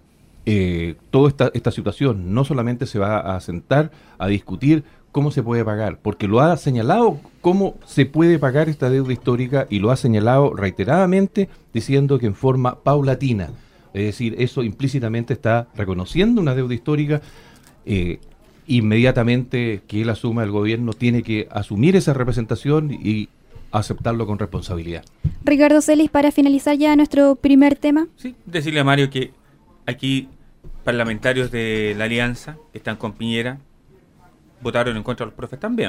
toda esta situación, no solamente se va a sentar a discutir cómo se puede pagar, porque lo ha señalado cómo se puede pagar esta deuda histórica y lo ha señalado reiteradamente diciendo que en forma paulatina, es decir, eso implícitamente está reconociendo una deuda histórica. Inmediatamente que él asuma el gobierno tiene que asumir esa representación y aceptarlo con responsabilidad. Ricardo Celis, para finalizar ya nuestro primer tema. Sí, decirle a Mario que aquí parlamentarios de la Alianza que están con Piñera votaron en contra de los profes también.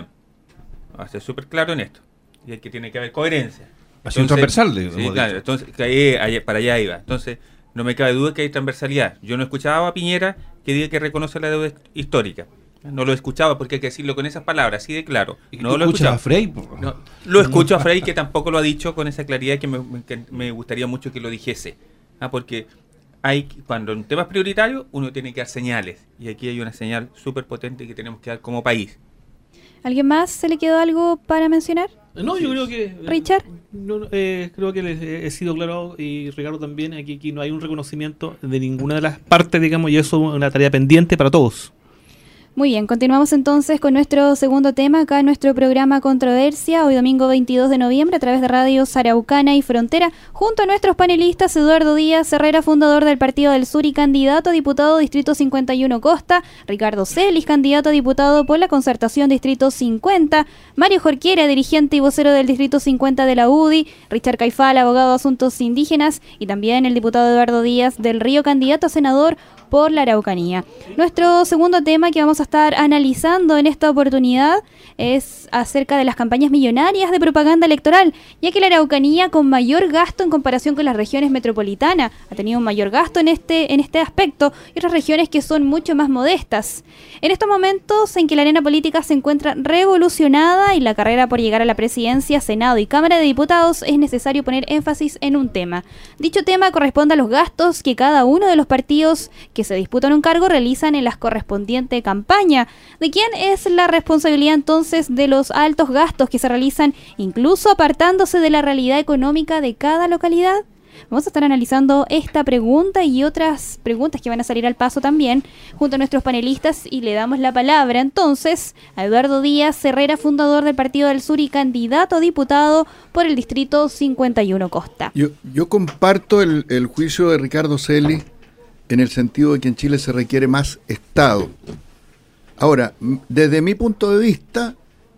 Va a ser súper claro en esto. Y es que tiene que haber coherencia. Ha sido transversal. Sí, claro, entonces para allá iba. Entonces no me cabe duda que hay transversalidad. Yo no escuchaba a Piñera que diga que reconoce la deuda histórica. No lo escuchaba porque hay que decirlo con esas palabras, así de claro. No lo escuchaba a Frey. No, lo escucho a Frey, que tampoco lo ha dicho con esa claridad que me gustaría mucho que lo dijese. Porque cuando en temas prioritarios uno tiene que dar señales. Y aquí hay una señal súper potente que tenemos que dar como país. ¿Alguien más se le quedó algo para mencionar? No, yo creo que... ¿Richard? Creo que les he sido claro, y Ricardo también, aquí no hay un reconocimiento de ninguna de las partes, digamos, y eso es una tarea pendiente para todos. Muy bien, continuamos entonces con nuestro segundo tema acá en nuestro programa Controversia, hoy domingo 22 de noviembre a través de radios Araucana y Frontera, junto a nuestros panelistas Eduardo Díaz Herrera, fundador del Partido del Sur y candidato a diputado Distrito 51 Costa, Ricardo Celis, candidato a diputado por la Concertación Distrito 50, Mario Jorquera, dirigente y vocero del Distrito 50 de la UDI, Richard Caifal, abogado de Asuntos Indígenas, y también el diputado Eduardo Díaz del Río, candidato a senador por la Araucanía. Nuestro segundo tema que vamos a estar analizando en esta oportunidad es acerca de las campañas millonarias de propaganda electoral, ya que la Araucanía, con mayor gasto en comparación con las regiones metropolitanas, ha tenido un mayor gasto en este aspecto, y otras regiones que son mucho más modestas. En estos momentos en que la arena política se encuentra revolucionada y la carrera por llegar a la presidencia, Senado y Cámara de Diputados, es necesario poner énfasis en un tema. Dicho tema corresponde a los gastos que cada uno de los partidos que se disputan un cargo realizan en la correspondiente campaña. ¿De quién es la responsabilidad entonces de los altos gastos que se realizan, incluso apartándose de la realidad económica de cada localidad? Vamos a estar analizando esta pregunta y otras preguntas que van a salir al paso también junto a nuestros panelistas, y le damos la palabra entonces a Eduardo Díaz Herrera, fundador del Partido del Sur y candidato a diputado por el Distrito 51 Costa. Yo comparto el juicio de Ricardo Celis en el sentido de que en Chile se requiere más Estado. Ahora, desde mi punto de vista,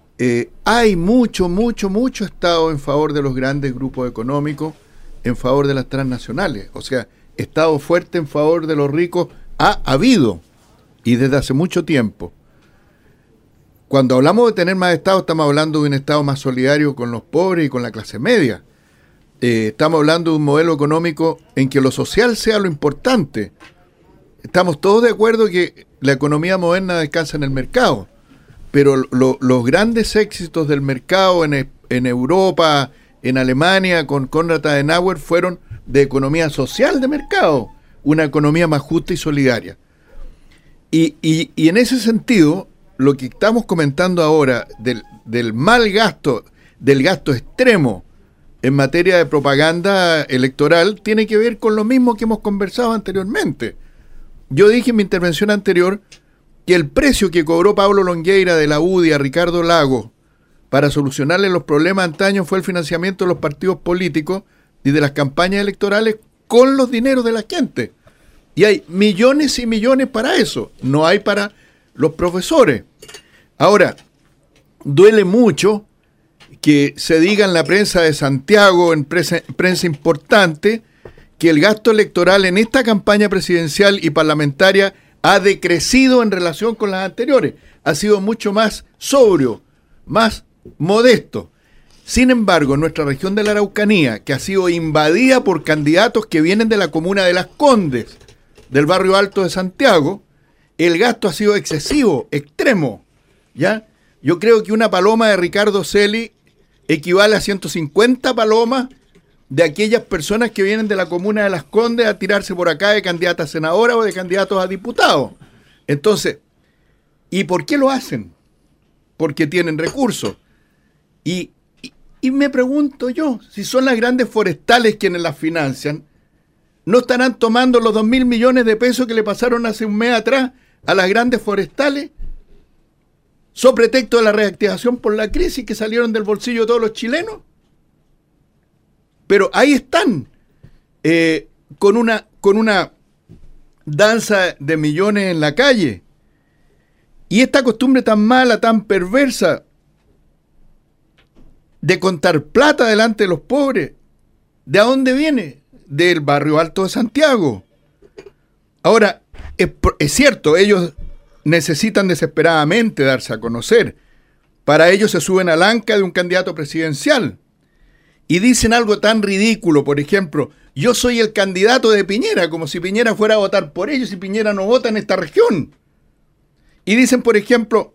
hay mucho Estado en favor de los grandes grupos económicos, en favor de las transnacionales. O sea, Estado fuerte en favor de los ricos ha habido, y desde hace mucho tiempo. Cuando hablamos de tener más Estado, estamos hablando de un Estado más solidario con los pobres y con la clase media. Estamos hablando de un modelo económico en que lo social sea lo importante. Estamos todos de acuerdo que la economía moderna descansa en el mercado, pero los grandes éxitos del mercado en Europa, en Alemania, con Konrad Adenauer, fueron de economía social de mercado, una economía más justa y solidaria. Y en ese sentido, lo que estamos comentando ahora del mal gasto, del gasto extremo en materia de propaganda electoral tiene que ver con lo mismo que hemos conversado anteriormente. Yo dije en mi intervención anterior que el precio que cobró Pablo Longueira de la UDI a Ricardo Lagos para solucionarle los problemas antaños fue el financiamiento de los partidos políticos y de las campañas electorales con los dineros de la gente. Y hay millones y millones para eso, no hay para los profesores. Ahora, duele mucho que se diga en la prensa de Santiago, en prensa importante, que el gasto electoral en esta campaña presidencial y parlamentaria ha decrecido en relación con las anteriores. Ha sido mucho más sobrio, más modesto. Sin embargo, en nuestra región de la Araucanía, que ha sido invadida por candidatos que vienen de la comuna de Las Condes, del barrio Alto de Santiago, el gasto ha sido excesivo, extremo, ¿ya? Yo creo que una paloma de Ricardo Celi equivale a 150 palomas de aquellas personas que vienen de la comuna de Las Condes a tirarse por acá de candidata a senadora o de candidatos a diputados. Entonces, ¿y por qué lo hacen? Porque tienen recursos. Y me pregunto yo, si son las grandes forestales quienes las financian, ¿no estarán tomando los 2.000 millones de pesos que le pasaron hace un mes atrás a las grandes forestales? ¿So pretexto de la reactivación por la crisis que salieron del bolsillo de todos los chilenos? Pero ahí están, con una danza de millones en la calle. Y esta costumbre tan mala, tan perversa, de contar plata delante de los pobres, ¿de dónde viene? Del barrio Alto de Santiago. Ahora, es cierto, ellos necesitan desesperadamente darse a conocer. Para ello se suben al anca de un candidato presidencial y dicen algo tan ridículo, por ejemplo, yo soy el candidato de Piñera, como si Piñera fuera a votar por ellos y Piñera no vota en esta región. Y dicen, por ejemplo,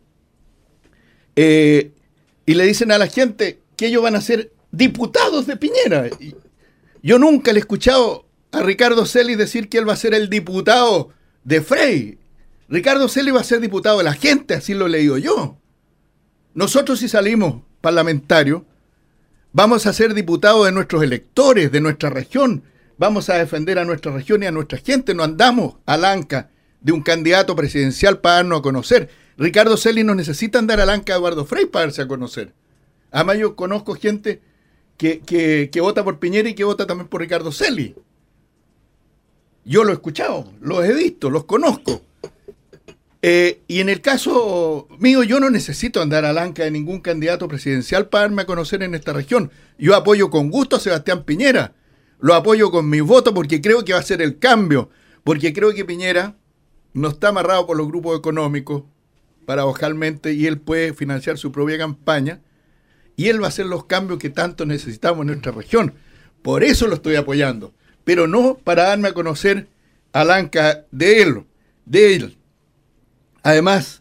y le dicen a la gente que ellos van a ser diputados de Piñera. Yo nunca le he escuchado a Ricardo Celi decir que él va a ser el diputado de Frey. Ricardo Celi va a ser diputado de la gente, así lo he leído yo. Nosotros, si salimos parlamentarios, vamos a ser diputados de nuestros electores, de nuestra región. Vamos a defender a nuestra región y a nuestra gente. No andamos al anca de un candidato presidencial para darnos a conocer. Ricardo Celi no necesita andar al anca de Eduardo Frei para darse a conocer. Además, yo conozco gente que vota por Piñera y que vota también por Ricardo Celi. Yo lo he escuchado, los he visto, los conozco. Y en el caso mío, yo no necesito andar al anca de ningún candidato presidencial para darme a conocer en esta región. Yo apoyo con gusto a Sebastián Piñera. Lo apoyo con mis votos porque creo que va a ser el cambio. Porque creo que Piñera no está amarrado por los grupos económicos paradojalmente y él puede financiar su propia campaña y él va a hacer los cambios que tanto necesitamos en nuestra región. Por eso lo estoy apoyando. Pero no para darme a conocer al anca de él. Además,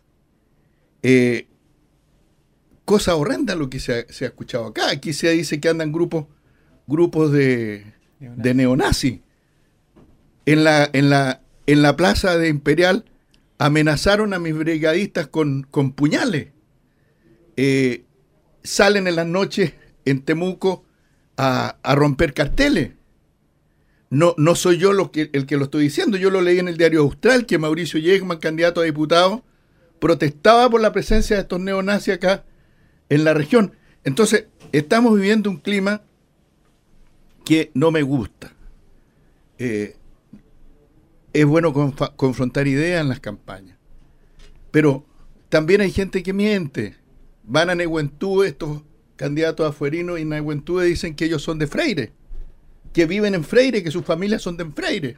cosa horrenda lo que se ha escuchado acá. Aquí se dice que andan grupos de neonazis. En la plaza de Imperial amenazaron a mis brigadistas con puñales. Salen en las noches en Temuco a romper carteles. No soy yo el que lo estoy diciendo. Yo lo leí en el Diario Austral, que Mauricio Yegman, candidato a diputado, protestaba por la presencia de estos neonazis acá en la región. Entonces, estamos viviendo un clima que no me gusta. Es bueno confrontar ideas en las campañas. Pero también hay gente que miente. Van a Nehuentúe estos candidatos afuerinos y en Nehuentúe dicen que ellos son de Freire, que viven en Freire, que sus familias son de Freire.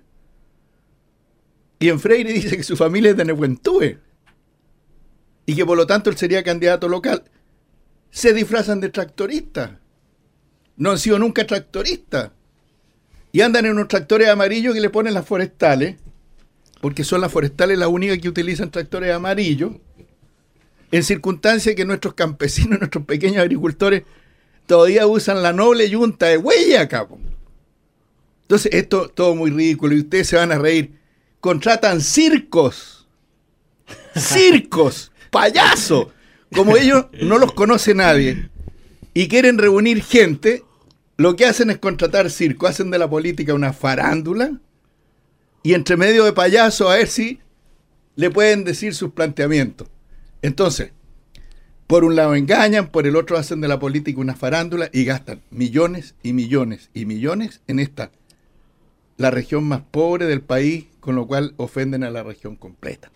Y en Freire dice que su familia es de Nehuentúe y que por lo tanto él sería candidato local. Se disfrazan de tractoristas. No han sido nunca tractoristas. Y andan en unos tractores amarillos que le ponen las forestales, porque son las forestales las únicas que utilizan tractores amarillos, en circunstancias que nuestros campesinos, nuestros pequeños agricultores, todavía usan la noble yunta de huella, capo. Entonces, esto todo muy ridículo y ustedes se van a reír. Contratan circos, payasos, como ellos no los conoce nadie. y quieren reunir gente, lo que hacen es contratar circo, hacen de la política una farándula y entre medio de payasos a ver si le pueden decir sus planteamientos. Entonces, por un lado engañan, por el otro hacen de la política una farándula y gastan millones y millones y millones en esta, la región más pobre del país, con lo cual ofenden a la región completa.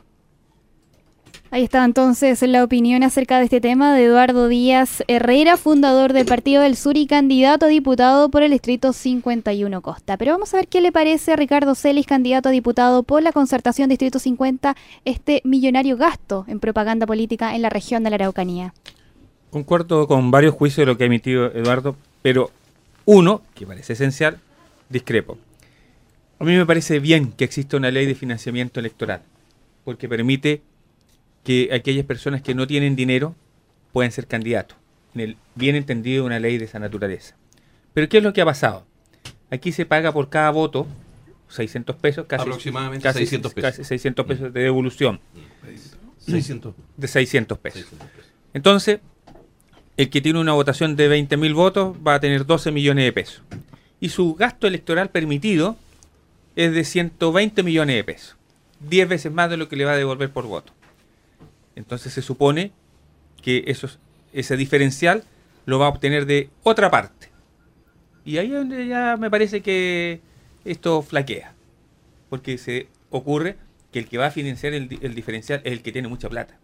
Ahí está entonces la opinión acerca de este tema de Eduardo Díaz Herrera, fundador del Partido del Sur y candidato a diputado por el Distrito 51 Costa. Pero vamos a ver qué le parece a Ricardo Celis, candidato a diputado por la Concertación Distrito 50, este millonario gasto en propaganda política en la región de la Araucanía. Concuerdo con varios juicios de lo que ha emitido Eduardo, pero uno, que parece esencial, discrepo. A mí me parece bien que exista una ley de financiamiento electoral, porque permite que aquellas personas que no tienen dinero pueden ser candidatos, en el bien entendido una ley de esa naturaleza. Pero ¿qué es lo que ha pasado? Aquí se paga por cada voto 600 pesos, aproximadamente 600 pesos. Casi 600 pesos de devolución. 600. De 600 pesos. Entonces, el que tiene una votación de 20.000 votos va a tener 12 millones de pesos. Y su gasto electoral permitido es de 120 millones de pesos. 10 veces más de lo que le va a devolver por voto. Entonces se supone que ese diferencial lo va a obtener de otra parte. Y ahí es donde ya me parece que esto flaquea. Porque se ocurre que el que va a financiar el diferencial es el que tiene mucha plata.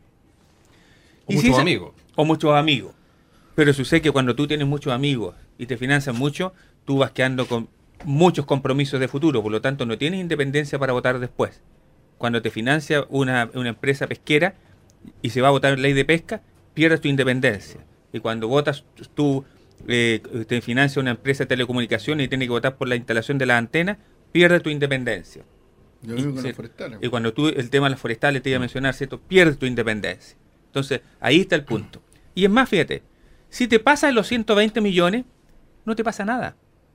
O muchos amigos. O muchos amigos. Pero sucede que cuando tú tienes muchos amigos y te financian mucho, tú vas quedando con muchos compromisos de futuro. Por lo tanto, no tienes independencia para votar después. Cuando te financia una empresa pesquera y se va a votar ley de pesca, pierdes tu independencia. Y cuando votas tú, te financia una empresa de telecomunicaciones y tienes que votar por la instalación de las antenas, pierdes tu independencia. Yo vivo con los forestales. Y cuando tú, el tema de las forestales te iba a mencionar, ¿cierto? Pierdes tu independencia. Entonces, ahí está el punto. Y es más, fíjate, si te pasas los 120 millones, no te pasa nada.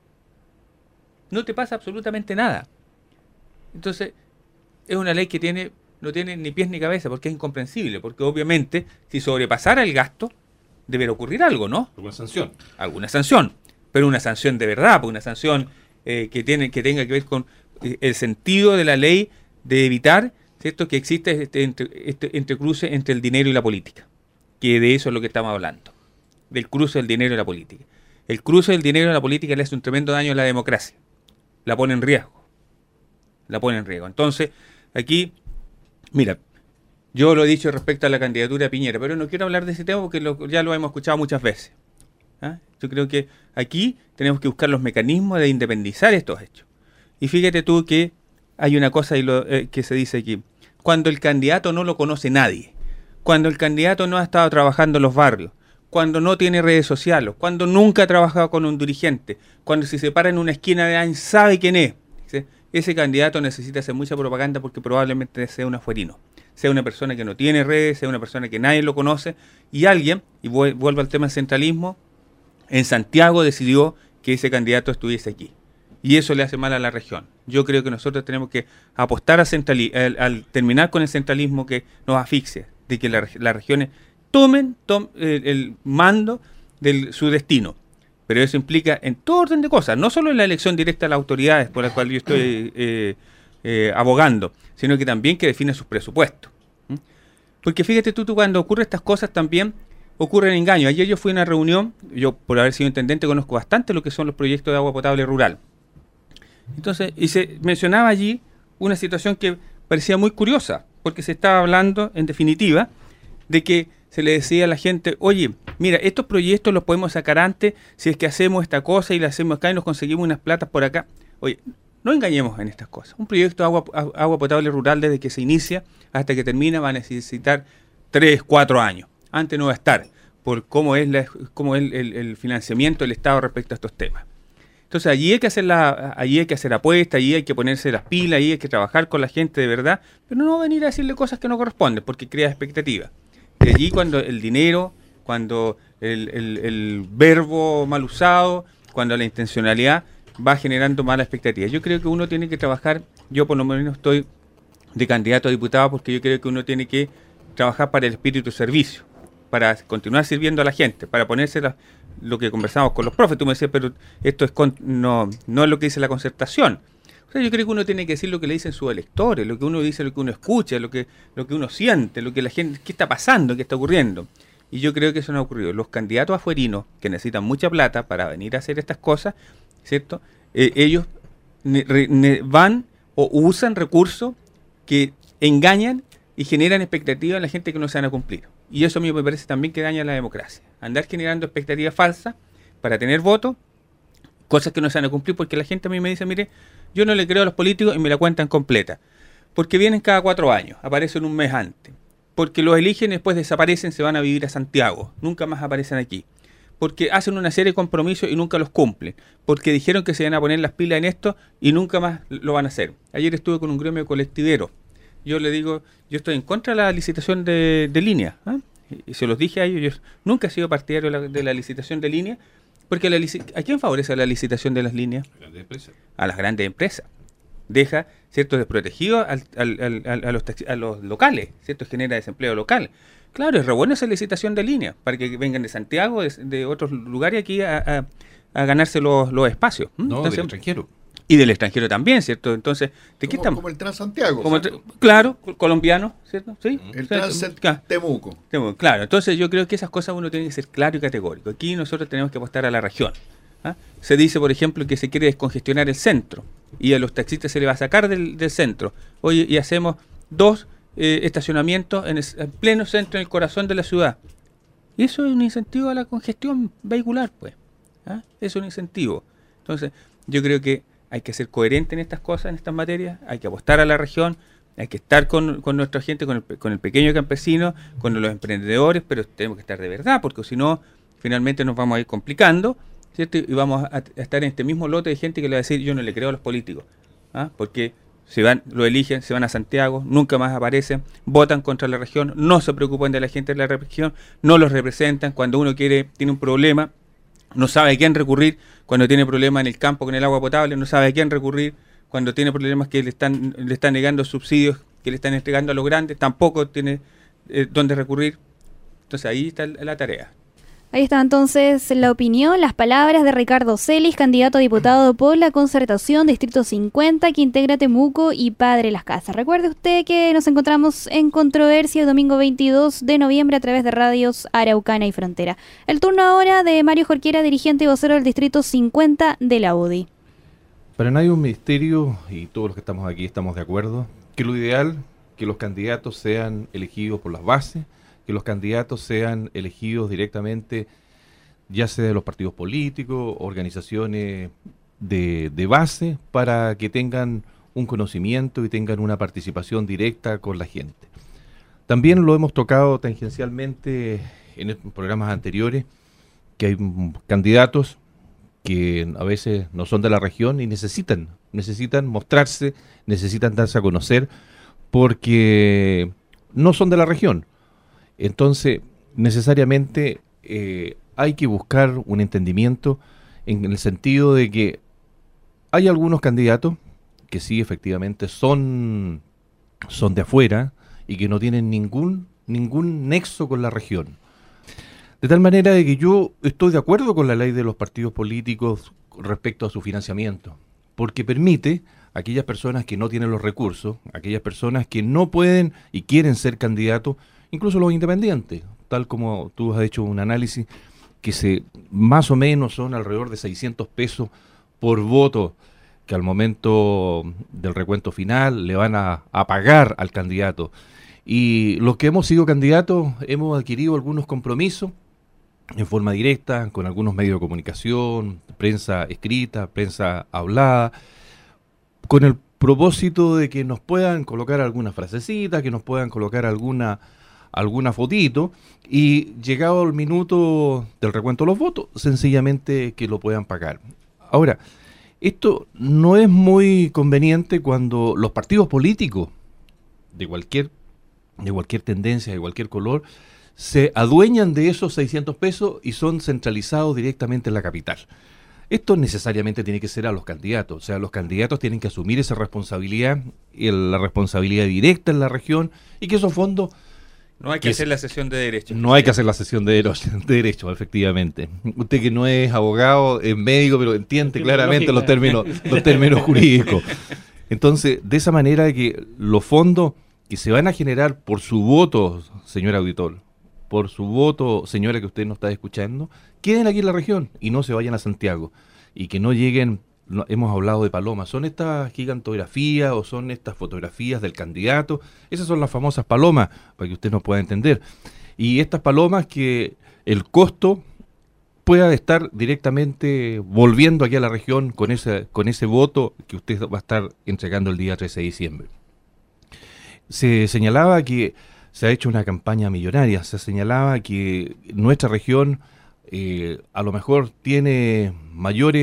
No te pasa absolutamente nada. Entonces, es una ley que no tiene ni pies ni cabeza, porque es incomprensible, porque obviamente si sobrepasara el gasto, debería ocurrir algo, ¿no? Alguna sanción. Alguna sanción, pero una sanción de verdad, una sanción que tenga que ver con el sentido de la ley de evitar, ¿cierto?, que exista este entrecruce entre el dinero y la política, que de eso es lo que estamos hablando, del cruce del dinero y la política. El cruce del dinero y la política le hace un tremendo daño a la democracia, la pone en riesgo, Entonces, aquí, mira, yo lo he dicho respecto a la candidatura de Piñera, pero no quiero hablar de ese tema porque ya lo hemos escuchado muchas veces. ¿Ah? Yo creo que aquí tenemos que buscar los mecanismos de independizar estos hechos. Y fíjate tú que hay una cosa que se dice aquí. Cuando el candidato no lo conoce nadie, cuando el candidato no ha estado trabajando en los barrios, cuando no tiene redes sociales, cuando nunca ha trabajado con un dirigente, cuando si se para en una esquina de alguien sabe quién es, ¿sí?, ese candidato necesita hacer mucha propaganda porque probablemente sea un afuerino, sea una persona que no tiene redes, sea una persona que nadie lo conoce, y alguien, y vuelvo al tema del centralismo, en Santiago decidió que ese candidato estuviese aquí. Y eso le hace mal a la región. Yo creo que nosotros tenemos que apostar al terminar con el centralismo que nos asfixia, de que las regiones tomen el mando de su destino. Pero eso implica en todo orden de cosas, no solo en la elección directa de las autoridades por las cuales yo estoy abogando, sino que también que define sus presupuestos. Porque fíjate tú cuando ocurren estas cosas también ocurren engaños. Ayer yo fui a una reunión, yo por haber sido intendente conozco bastante lo que son los proyectos de agua potable rural. Entonces, y se mencionaba allí una situación que parecía muy curiosa, porque se estaba hablando, en definitiva, de que se le decía a la gente, oye, mira, estos proyectos los podemos sacar antes si es que hacemos esta cosa y la hacemos acá y nos conseguimos unas platas por acá. Oye, no engañemos en estas cosas. Un proyecto de agua potable rural desde que se inicia hasta que termina va a necesitar 3, 4 años. Antes no va a estar, por cómo es el financiamiento del Estado respecto a estos temas. Entonces allí hay que hacer apuestas, allí hay que ponerse las pilas, allí hay que trabajar con la gente de verdad, pero no venir a decirle cosas que no corresponden, porque crea expectativas. De allí cuando el dinero, cuando el verbo mal usado, cuando la intencionalidad va generando malas expectativas. Yo creo que uno tiene que trabajar, yo por lo menos estoy de candidato a diputado porque yo creo que uno tiene que trabajar para el espíritu de servicio, para continuar sirviendo a la gente, para ponerse lo que conversamos con los profes. Tú me decías, pero esto no es lo que dice la Concertación. O sea, yo creo que uno tiene que decir lo que le dicen sus electores, lo que uno dice, lo que uno escucha, lo que uno siente, lo que la gente, qué está pasando, qué está ocurriendo. Y yo creo que eso no ha ocurrido. Los candidatos afuerinos que necesitan mucha plata para venir a hacer estas cosas, ¿cierto? Ellos van o usan recursos que engañan y generan expectativas en la gente que no se van a cumplir. Y eso a mí me parece también que daña la democracia. Andar generando expectativas falsas para tener votos, cosas que no se van a cumplir, porque la gente a mí me dice, mire, yo no le creo a los políticos y me la cuentan completa. Porque vienen cada 4 años, aparecen un mes antes. Porque los eligen y después desaparecen, se van a vivir a Santiago. Nunca más aparecen aquí. Porque hacen una serie de compromisos y nunca los cumplen. Porque dijeron que se iban a poner las pilas en esto y nunca más lo van a hacer. Ayer estuve con un gremio colectivero. Yo le digo, yo estoy en contra de la licitación de línea. Y se los dije a ellos, yo nunca he sido partidario de la licitación de línea. Porque ¿a quién favorece la licitación de las líneas? A las grandes empresas. Deja, ¿cierto?, desprotegido a los locales, ¿cierto? Genera desempleo local. Claro, es re buena esa licitación de línea, para que vengan de Santiago, de otros lugares aquí a ganarse los espacios. No, del extranjero. Y del extranjero también, ¿cierto? Entonces, ¿de qué estamos? Como el Transantiago. Claro, colombiano, ¿cierto? Sí. El Transtemuco. Claro, entonces yo creo que esas cosas uno tiene que ser claro y categórico. Aquí nosotros tenemos que apostar a la región. Se dice, por ejemplo, que se quiere descongestionar el centro y a los taxistas se le va a sacar del centro. Oye, y hacemos 2 estacionamientos en pleno centro, en el corazón de la ciudad. Y eso es un incentivo a la congestión vehicular, pues. Es un incentivo. Entonces, yo creo que hay que ser coherente en estas cosas, en estas materias, hay que apostar a la región, hay que estar con nuestra gente, con el pequeño campesino, con los emprendedores, pero tenemos que estar de verdad, porque si no, finalmente nos vamos a ir complicando, ¿cierto? Y vamos a estar en este mismo lote de gente que le va a decir, yo no le creo a los políticos, porque lo eligen, se van a Santiago, nunca más aparecen, votan contra la región, no se preocupan de la gente de la región, no los representan, cuando uno tiene un problema, no sabe a quién recurrir, cuando tiene problemas en el campo con el agua potable, no sabe a quién recurrir, cuando tiene problemas que le están negando subsidios, que le están entregando a los grandes, tampoco tiene dónde recurrir. Entonces ahí está la tarea. Ahí está entonces la opinión, las palabras de Ricardo Celis, candidato a diputado por la Concertación Distrito 50, que integra Temuco y Padre Las Casas. Recuerde usted que nos encontramos en Controversia el domingo 22 de noviembre a través de radios Araucana y Frontera. El turno ahora de Mario Jorquera, dirigente y vocero del Distrito 50 de la UDI. Para nadie es un misterio, y todos los que estamos aquí estamos de acuerdo, que lo ideal que los candidatos sean elegidos por las bases, que los candidatos sean elegidos directamente, ya sea de los partidos políticos, organizaciones de base, para que tengan un conocimiento y tengan una participación directa con la gente. También lo hemos tocado tangencialmente en programas anteriores, que hay candidatos que a veces no son de la región y necesitan mostrarse, necesitan darse a conocer, porque no son de la región. Entonces, necesariamente hay que buscar un entendimiento en el sentido de que hay algunos candidatos que sí, efectivamente, son de afuera y que no tienen ningún nexo con la región. De tal manera de que yo estoy de acuerdo con la ley de los partidos políticos respecto a su financiamiento, porque permite a aquellas personas que no tienen los recursos, aquellas personas que no pueden y quieren ser candidatos, incluso los independientes, tal como tú has hecho un análisis, que más o menos son alrededor de 600 pesos por voto, que al momento del recuento final le van a pagar al candidato. Y los que hemos sido candidatos hemos adquirido algunos compromisos en forma directa con algunos medios de comunicación, prensa escrita, prensa hablada, con el propósito de que nos puedan colocar alguna frasecita, que nos puedan colocar alguna fotito, y llegado el minuto del recuento de los votos, sencillamente que lo puedan pagar. Ahora, esto no es muy conveniente cuando los partidos políticos de cualquier tendencia, de cualquier color, se adueñan de esos 600 pesos y son centralizados directamente en la capital. Esto necesariamente tiene que ser a los candidatos, o sea, los candidatos tienen que asumir esa responsabilidad, la responsabilidad directa en la región, y que esos fondos No hay que hacer la sesión de derecho. No hay que hacer la sesión de derecho, efectivamente. Usted que no es abogado, es médico, pero entiende claramente los términos jurídicos. Entonces, de esa manera que los fondos que se van a generar por su voto, señor auditor, por su voto, señora que usted no está escuchando, queden aquí en la región y no se vayan a Santiago. Y que no lleguen, hemos hablado de palomas, ¿son estas gigantografías o son estas fotografías del candidato? Esas son las famosas palomas, para que usted nos pueda entender. Y estas palomas que el costo pueda estar directamente volviendo aquí a la región con ese voto que usted va a estar entregando el día 13 de diciembre. Se señalaba que se ha hecho una campaña millonaria, se señalaba que nuestra región a lo mejor tiene mayor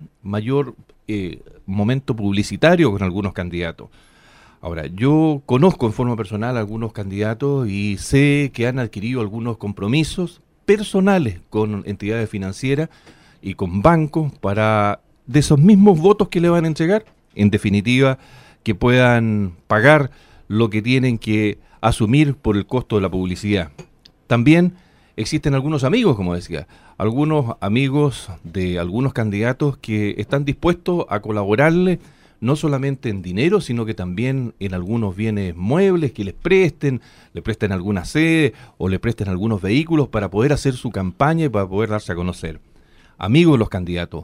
momento publicitario con algunos candidatos. Ahora, yo conozco en forma personal a algunos candidatos y sé que han adquirido algunos compromisos personales con entidades financieras y con bancos para de esos mismos votos que le van a entregar, en definitiva, que puedan pagar lo que tienen que asumir por el costo de la publicidad. También existen algunos amigos, como decía, algunos amigos de algunos candidatos que están dispuestos a colaborarle no solamente en dinero, sino que también en algunos bienes muebles que le presten alguna sede o le presten algunos vehículos para poder hacer su campaña y para poder darse a conocer. Amigos los candidatos.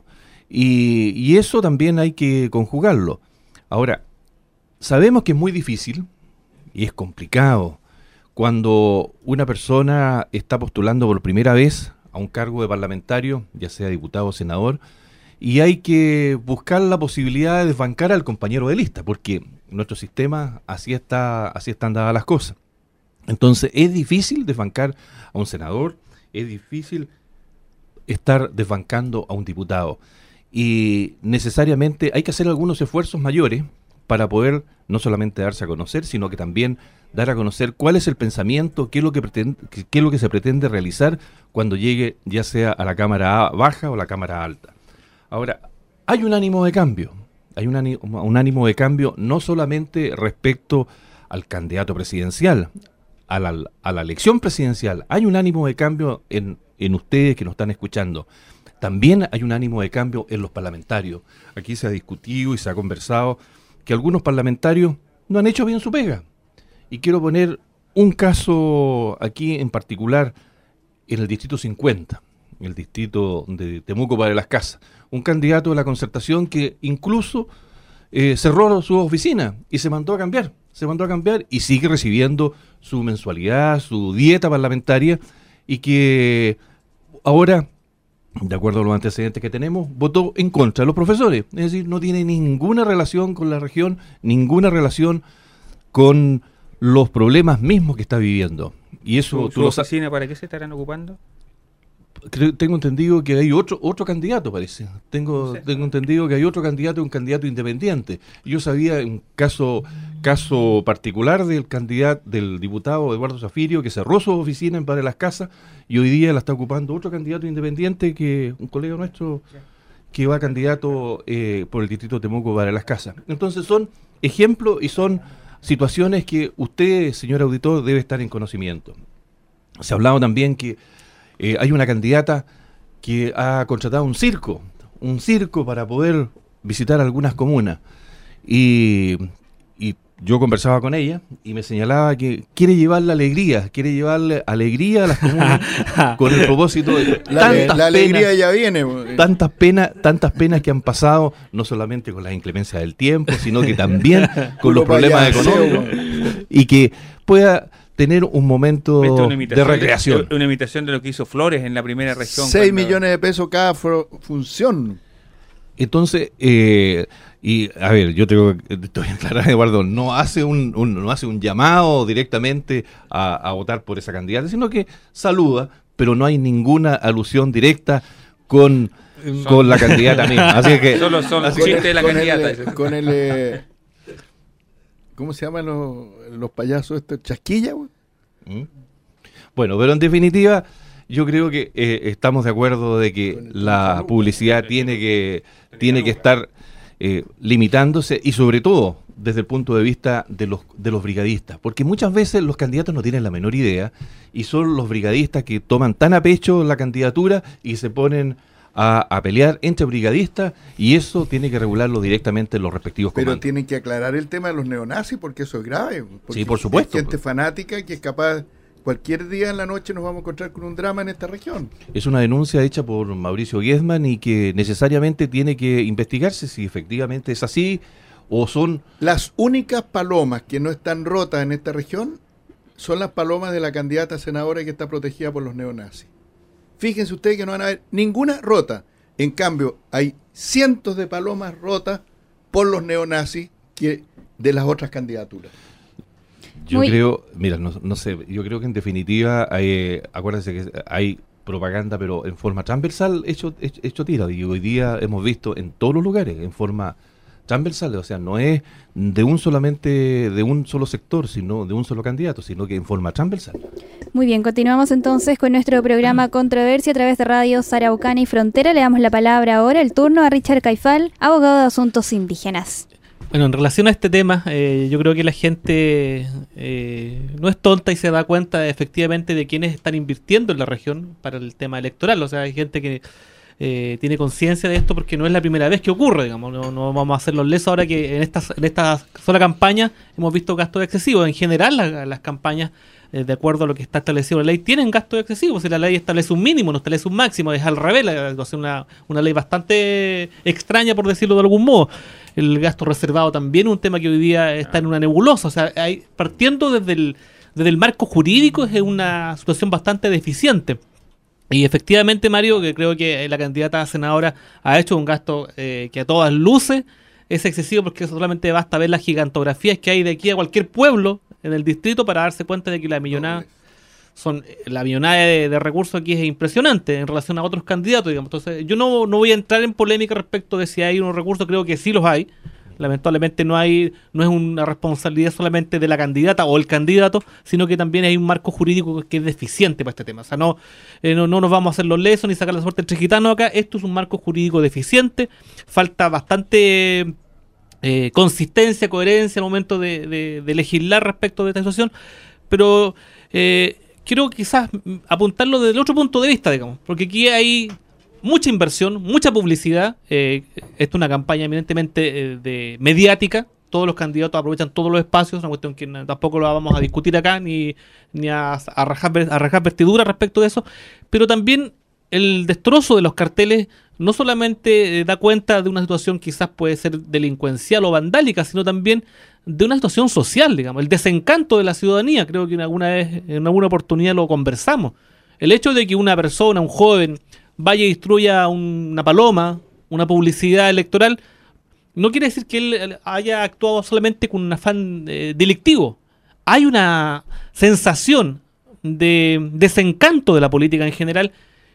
Y eso también hay que conjugarlo. Ahora, sabemos que es muy difícil y es complicado cuando una persona está postulando por primera vez a un cargo de parlamentario, ya sea diputado o senador, y hay que buscar la posibilidad de desbancar al compañero de lista, porque en nuestro sistema así están dadas las cosas. Entonces es difícil desbancar a un senador, es difícil estar desbancando a un diputado, y necesariamente hay que hacer algunos esfuerzos mayores para poder no solamente darse a conocer, sino que también dar a conocer cuál es el pensamiento, qué es lo que se pretende realizar cuando llegue ya sea a la Cámara Baja o la Cámara Alta. Ahora, hay un ánimo de cambio, un ánimo de cambio no solamente respecto al candidato presidencial, a la elección presidencial, hay un ánimo de cambio en ustedes que nos están escuchando. También hay un ánimo de cambio en los parlamentarios. Aquí se ha discutido y se ha conversado que algunos parlamentarios no han hecho bien su pega. Y quiero poner un caso aquí en particular en el distrito 50, en el distrito de Temuco para las Casas. Un candidato de la Concertación que incluso cerró su oficina y se mandó a cambiar y sigue recibiendo su mensualidad, su dieta parlamentaria, y que ahora, de acuerdo a los antecedentes que tenemos, votó en contra de los profesores. Es decir, no tiene ninguna relación con la región, ninguna relación con los problemas mismos que está viviendo. Y eso ¿Su oficina para qué se estarán ocupando? Tengo entendido que hay otro candidato, parece. Tengo entendido que hay otro candidato, un candidato independiente. Yo sabía un caso particular del diputado Eduardo Zafirio, que cerró su oficina en Padre Las Casas y hoy día la está ocupando otro candidato independiente, que un colega nuestro que va candidato por el distrito de Temuco Padre Las Casas. Entonces son ejemplos y son situaciones que usted, señor auditor, debe estar en conocimiento. Se ha hablado también que hay una candidata que ha contratado un circo para poder visitar algunas comunas. Y yo conversaba con ella y me señalaba que quiere llevarle alegría a las comunas con el propósito de la alegría ya viene. Tantas penas que han pasado, no solamente con las inclemencias del tiempo, sino que también con los problemas económicos, y que pueda tener un momento de recreación. Una imitación de lo que hizo Flores en la primera región. 6 millones de pesos cada función. Entonces, y a ver, yo tengo que aclarar, Eduardo, no hace un llamado directamente a votar por esa candidata, sino que saluda, pero no hay ninguna alusión directa con la candidata misma. Así que solo son chistes de la candidata. Con el ¿cómo se llaman los payasos estos? ¿Chasquilla? Bueno, pero en definitiva, yo creo que estamos de acuerdo de que la publicidad tiene que estar limitándose, y sobre todo desde el punto de vista de los brigadistas, porque muchas veces los candidatos no tienen la menor idea y son los brigadistas que toman tan a pecho la candidatura y se ponen a pelear entre brigadistas, y eso tiene que regularlo directamente en los respectivos comandos. Pero tienen que aclarar el tema de los neonazis, porque eso es grave. Sí, por supuesto. Hay gente fanática que es capaz, cualquier día en la noche nos vamos a encontrar con un drama en esta región. Es una denuncia hecha por Mauricio Giesman y que necesariamente tiene que investigarse si efectivamente es así o son... Las únicas palomas que no están rotas en esta región son las palomas de la candidata senadora que está protegida por los neonazis. Fíjense ustedes que no van a ver ninguna rota. En cambio, hay cientos de palomas rotas por los neonazis de las otras candidaturas. Yo creo, mira, no sé, yo creo que en definitiva, acuérdense que hay propaganda, pero en forma transversal hecho tira. Y hoy día hemos visto en todos los lugares, en forma transversal, o sea, no es de un solo sector, sino de un solo candidato, sino que en forma transversal. Muy bien, continuamos entonces con nuestro programa Controversia a través de radios Araucana y Frontera. Le damos la palabra ahora, el turno a Richard Caifal, abogado de asuntos indígenas. Bueno, en relación a este tema, yo creo que la gente no es tonta y se da cuenta efectivamente de quiénes están invirtiendo en la región para el tema electoral. O sea, hay gente que tiene conciencia de esto porque no es la primera vez que ocurre, digamos. No vamos a hacer los lesos ahora que en esta sola campaña hemos visto gastos excesivos. En general, las campañas, de acuerdo a lo que está establecido en la ley, tienen gastos excesivos. Si la ley establece un mínimo, no establece un máximo, es al revés. Es una ley bastante extraña, por decirlo de algún modo. El gasto reservado también, un tema que hoy día está en una nebulosa. O sea, partiendo desde el marco jurídico, es una situación bastante deficiente. Y efectivamente, Mario, que creo que la candidata a senadora ha hecho un gasto que a todas luces es excesivo, porque solamente basta ver las gigantografías que hay de aquí a cualquier pueblo en el distrito para darse cuenta de que la millonada de recursos aquí es impresionante en relación a otros candidatos, digamos. Entonces, yo no voy a entrar en polémica respecto de si hay unos recursos, creo que sí los hay. Lamentablemente no es una responsabilidad solamente de la candidata o el candidato, sino que también hay un marco jurídico que es deficiente para este tema. O sea, no nos vamos a hacer los lesos ni sacar la suerte entre gitanos acá. Esto es un marco jurídico deficiente. Falta bastante consistencia, coherencia al momento de legislar respecto de esta situación. Pero quiero quizás apuntarlo desde el otro punto de vista, digamos, porque aquí hay mucha inversión, mucha publicidad. Esto es una campaña eminentemente mediática. Todos los candidatos aprovechan todos los espacios, una cuestión que tampoco lo vamos a discutir acá, ni a rajar vestidura respecto de eso. Pero también el destrozo de los carteles no solamente da cuenta de una situación quizás puede ser delincuencial o vandálica, sino también de una situación social, digamos, el desencanto de la ciudadanía. Creo que en alguna oportunidad lo conversamos. El hecho de que una persona, un joven, vaya y destruya una paloma, una publicidad electoral, no quiere decir que él haya actuado solamente con un afán delictivo. Hay una sensación de desencanto de la política en general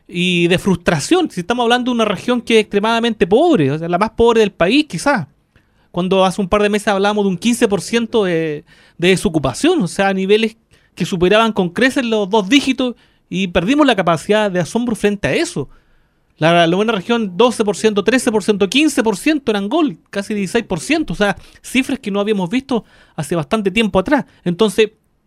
y de frustración. Si estamos hablando de una región que es extremadamente pobre, o sea, la más pobre del país quizás. Cuando hace un par de meses hablábamos de un 15% de desocupación, o sea, a niveles que superaban con creces los 2 dígitos, y perdimos la capacidad de asombro frente a eso. La buena región, 12%, 13%, 15% en Angol, casi 16%. O sea, cifras que no habíamos visto hace bastante tiempo atrás. Entonces,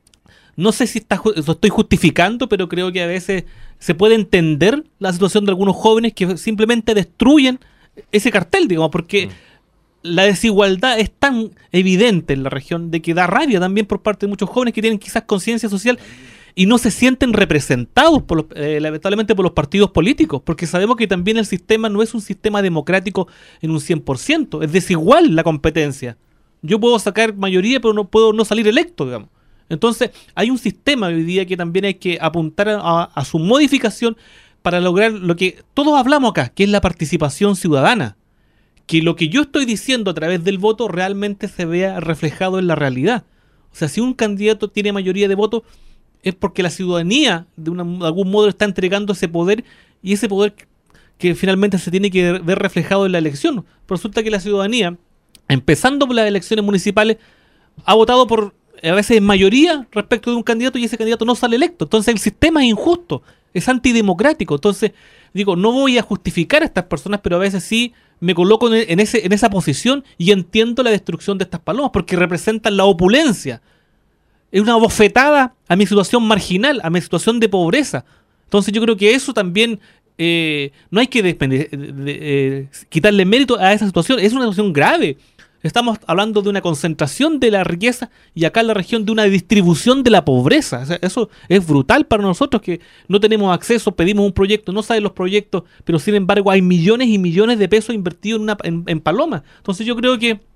no sé si lo estoy justificando, pero creo que a veces se puede entender la situación de algunos jóvenes que simplemente destruyen ese cartel, digamos, porque la desigualdad es tan evidente en la región de que da rabia también por parte de muchos jóvenes que tienen quizás conciencia social y no se sienten representados lamentablemente por los partidos políticos, porque sabemos que también el sistema no es un sistema democrático en un 100%, es desigual la competencia. Yo puedo sacar mayoría, pero no puedo no salir electo, digamos. Entonces, hay un sistema hoy día que también hay que apuntar a su modificación para lograr lo que todos hablamos acá, que es la participación ciudadana. Que lo que yo estoy diciendo a través del voto realmente se vea reflejado en la realidad. O sea, si un candidato tiene mayoría de votos, es porque la ciudadanía de algún modo está entregando ese poder, y ese poder que finalmente se tiene que ver reflejado en la elección. Pero resulta que la ciudadanía, empezando por las elecciones municipales, ha votado por, a veces en mayoría, respecto de un candidato, y ese candidato no sale electo. Entonces el sistema es injusto, es antidemocrático. Entonces digo, no voy a justificar a estas personas, pero a veces sí me coloco en esa posición y entiendo la destrucción de estas palomas, porque representan la opulencia. Es una bofetada a mi situación marginal, a mi situación de pobreza. Entonces yo creo que eso también no hay que quitarle mérito a esa situación. Es una situación grave. Estamos hablando de una concentración de la riqueza y acá en la región de una distribución de la pobreza. O sea, eso es brutal para nosotros que no tenemos acceso, pedimos un proyecto, no saben los proyectos, pero sin embargo hay millones y millones de pesos invertidos en palomas. Entonces yo creo que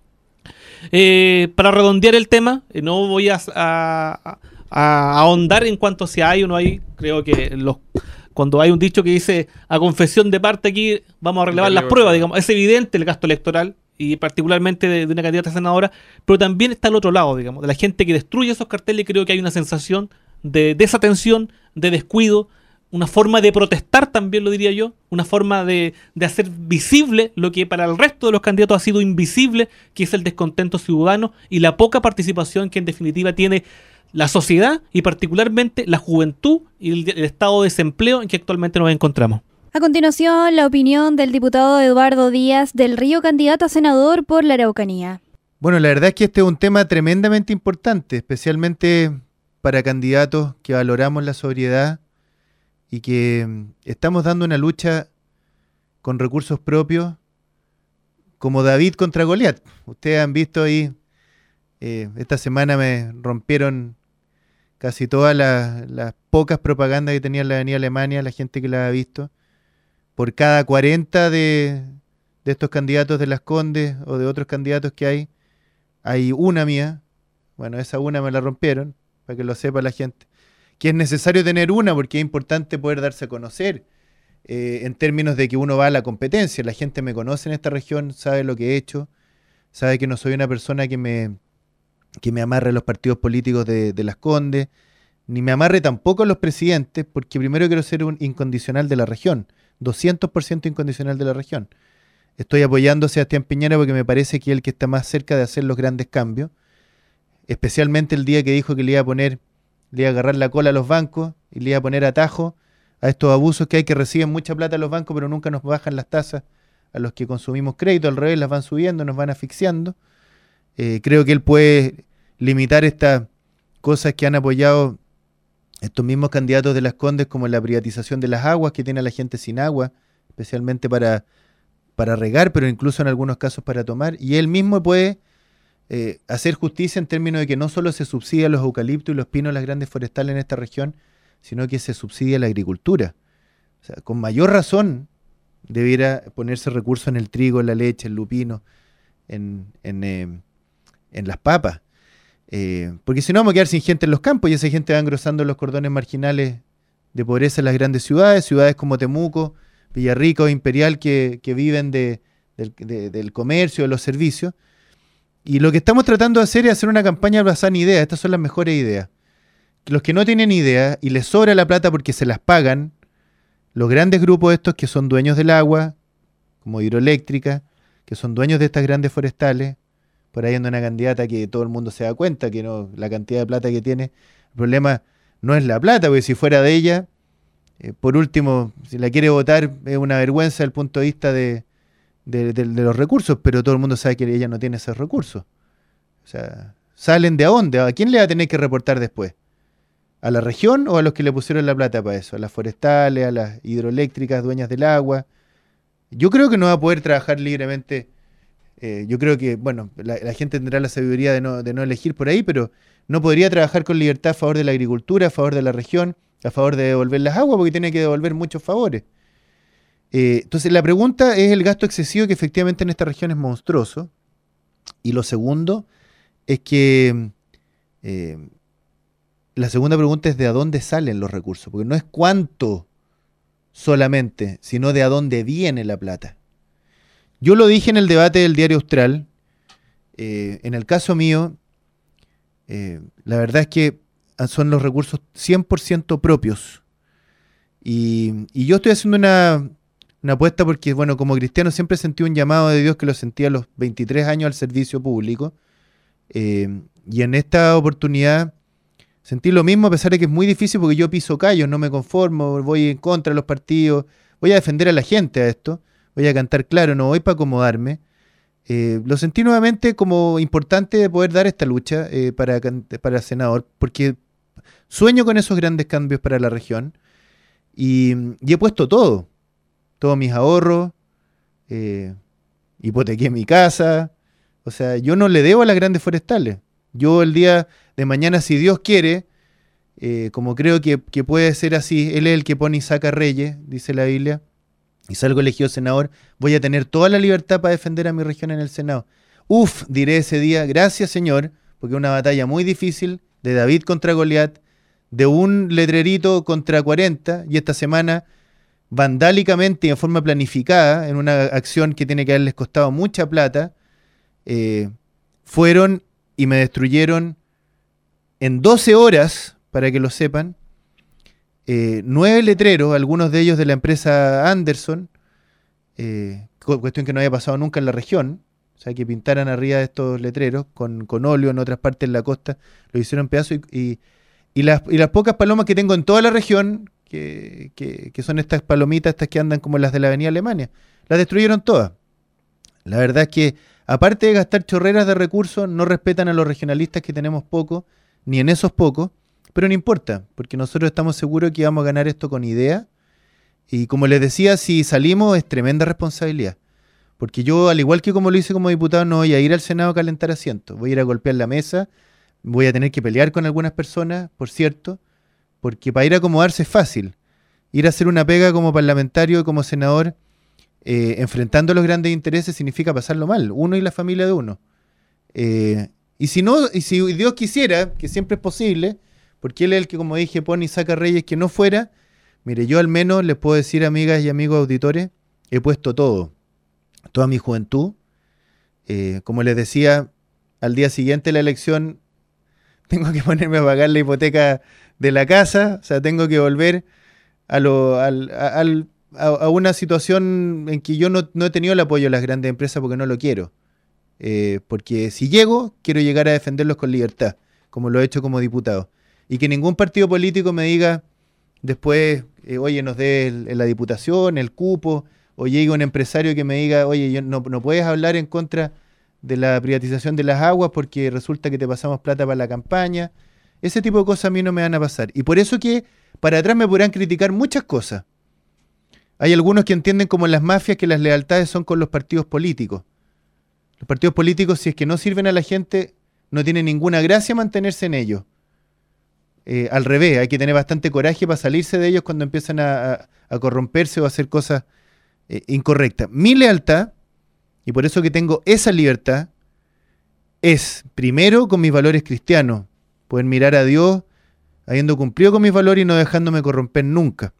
para redondear el tema, no voy a ahondar en cuanto si hay o no hay. Creo que cuando hay un dicho que dice a confesión de parte aquí vamos a relevar las pruebas, digamos, es evidente el gasto electoral y particularmente de una candidata a senadora, pero también está el otro lado, digamos, de la gente que destruye esos carteles. Creo que hay una sensación de desatención, de descuido, una forma de protestar también, lo diría yo, una forma de hacer visible lo que para el resto de los candidatos ha sido invisible, que es el descontento ciudadano y la poca participación que en definitiva tiene la sociedad y particularmente la juventud y el estado de desempleo en que actualmente nos encontramos. A continuación, la opinión del diputado Eduardo Díaz del Río, candidato a senador por la Araucanía. Bueno, la verdad es que este es un tema tremendamente importante, especialmente para candidatos que valoramos la sobriedad y que estamos dando una lucha con recursos propios como David contra Goliat. Ustedes han visto ahí, esta semana me rompieron casi todas las pocas propagandas que tenía en la Avenida Alemania, la gente que la ha visto. Por cada 40 de estos candidatos de Las Condes o de otros candidatos que hay una mía. Bueno, esa una me la rompieron, para que lo sepa la gente. Que es necesario tener una porque es importante poder darse a conocer en términos de que uno va a la competencia. La gente me conoce en esta región, sabe lo que he hecho, sabe que no soy una persona que me amarre a los partidos políticos de Las Condes, ni me amarre tampoco a los presidentes, porque primero quiero ser un incondicional de la región. 200% incondicional de la región. Estoy apoyando a Sebastián Piñera porque me parece que es el que está más cerca de hacer los grandes cambios, especialmente el día que dijo que le iba a agarrar la cola a los bancos y le iba a poner atajo a estos abusos que hay, que reciben mucha plata a los bancos pero nunca nos bajan las tasas a los que consumimos crédito, al revés, las van subiendo, nos van asfixiando. Creo que él puede limitar estas cosas que han apoyado estos mismos candidatos de Las Condes, como la privatización de las aguas, que tiene a la gente sin agua, especialmente para regar, pero incluso en algunos casos para tomar. Y él mismo puede hacer justicia en términos de que no solo se subsidia los eucaliptos y los pinos, las grandes forestales en esta región, sino que se subsidia la agricultura. O sea, con mayor razón debiera ponerse recursos en el trigo, en la leche, en lupino, en las papas. Porque si no vamos a quedar sin gente en los campos y esa gente va engrosando los cordones marginales de pobreza en las grandes ciudades como Temuco, Villarrica o Imperial, que viven del comercio, de los servicios. Y lo que estamos tratando de hacer es hacer una campaña basada en ideas. Estas son las mejores ideas. Los que no tienen ideas y les sobra la plata porque se las pagan, los grandes grupos estos que son dueños del agua, como hidroeléctrica, que son dueños de estas grandes forestales. Por ahí anda una candidata que todo el mundo se da cuenta que no, la cantidad de plata que tiene. El problema no es la plata, porque si fuera de ella, por último, si la quiere votar, es una vergüenza desde el punto de vista de los recursos, pero todo el mundo sabe que ella no tiene esos recursos. O sea, ¿salen de a dónde? ¿A quién le va a tener que reportar después? ¿A la región o a los que le pusieron la plata para eso? ¿A las forestales, a las hidroeléctricas, dueñas del agua? Yo creo que no va a poder trabajar libremente. Yo creo que, bueno, la gente tendrá la sabiduría de no elegir por ahí, pero no podría trabajar con libertad a favor de la agricultura, a favor de la región, a favor de devolver las aguas, porque tiene que devolver muchos favores. Entonces, la pregunta es el gasto excesivo, que efectivamente en esta región es monstruoso. Y lo segundo es que la segunda pregunta es de a dónde salen los recursos, porque no es cuánto solamente, sino de a dónde viene la plata. Yo lo dije en el debate del Diario Austral. En el caso mío, la verdad es que son los recursos 100% propios. Y yo estoy haciendo una apuesta porque, bueno, como cristiano siempre sentí un llamado de Dios que lo sentí a los 23 años al servicio público. Y en esta oportunidad sentí lo mismo, a pesar de que es muy difícil porque yo piso callos, no me conformo, voy en contra de los partidos, voy a defender a la gente a esto, voy a cantar claro, no voy para acomodarme. Lo sentí nuevamente como importante de poder dar esta lucha para senador, porque sueño con esos grandes cambios para la región y he puesto todos mis ahorros, hipotequé mi casa, o sea, yo no le debo a las grandes forestales. Yo el día de mañana, si Dios quiere, como creo que puede ser así, Él es el que pone y saca reyes, dice la Biblia, y salgo elegido senador, voy a tener toda la libertad para defender a mi región en el Senado. Uf, diré ese día, gracias Señor, porque es una batalla muy difícil, de David contra Goliat, de un letrerito contra 40, y esta semana, vandálicamente y en forma planificada, en una acción que tiene que haberles costado mucha plata, fueron y me destruyeron en 12 horas, para que lo sepan, 9 letreros, algunos de ellos de la empresa Anderson, cuestión que no había pasado nunca en la región, o sea, que pintaran arriba de estos letreros con óleo en otras partes de la costa, lo hicieron pedazos y las pocas palomas que tengo en toda la región, que son estas palomitas, estas que andan como las de la Avenida Alemania, las destruyeron todas. La verdad es que, aparte de gastar chorreras de recursos, no respetan a los regionalistas que tenemos poco, ni en esos pocos, pero no importa, porque nosotros estamos seguros que vamos a ganar esto con idea. Y como les decía, si salimos es tremenda responsabilidad. Porque yo, al igual que como lo hice como diputado, no voy a ir al Senado a calentar asientos. Voy a ir a golpear la mesa, voy a tener que pelear con algunas personas, por cierto, porque para ir a acomodarse es fácil. Ir a hacer una pega como parlamentario, como senador, enfrentando los grandes intereses, significa pasarlo mal, uno y la familia de uno. Y si Dios quisiera, que siempre es posible, porque Él es el que, como dije, pone y saca reyes, que no fuera, mire, yo al menos les puedo decir, amigas y amigos auditores, he puesto todo, toda mi juventud. Como les decía, al día siguiente de la elección tengo que ponerme a pagar la hipoteca de la casa, o sea, tengo que volver a una situación en que yo no he tenido el apoyo de las grandes empresas porque no lo quiero. Porque si llego, quiero llegar a defenderlos con libertad, como lo he hecho como diputado. Y que ningún partido político me diga después, oye, nos dé la diputación, el cupo, o llegue un empresario que me diga, oye, no puedes hablar en contra de la privatización de las aguas porque resulta que te pasamos plata para la campaña. Ese tipo de cosas a mí no me van a pasar. Y por eso que para atrás me podrán criticar muchas cosas. Hay algunos que entienden como en las mafias que las lealtades son con los partidos políticos. Los partidos políticos, si es que no sirven a la gente, no tiene ninguna gracia mantenerse en ellos. Al revés, hay que tener bastante coraje para salirse de ellos cuando empiezan a corromperse o a hacer cosas incorrectas. Mi lealtad, y por eso que tengo esa libertad, es primero con mis valores cristianos, poder mirar a Dios habiendo cumplido con mis valores y no dejándome corromper nunca.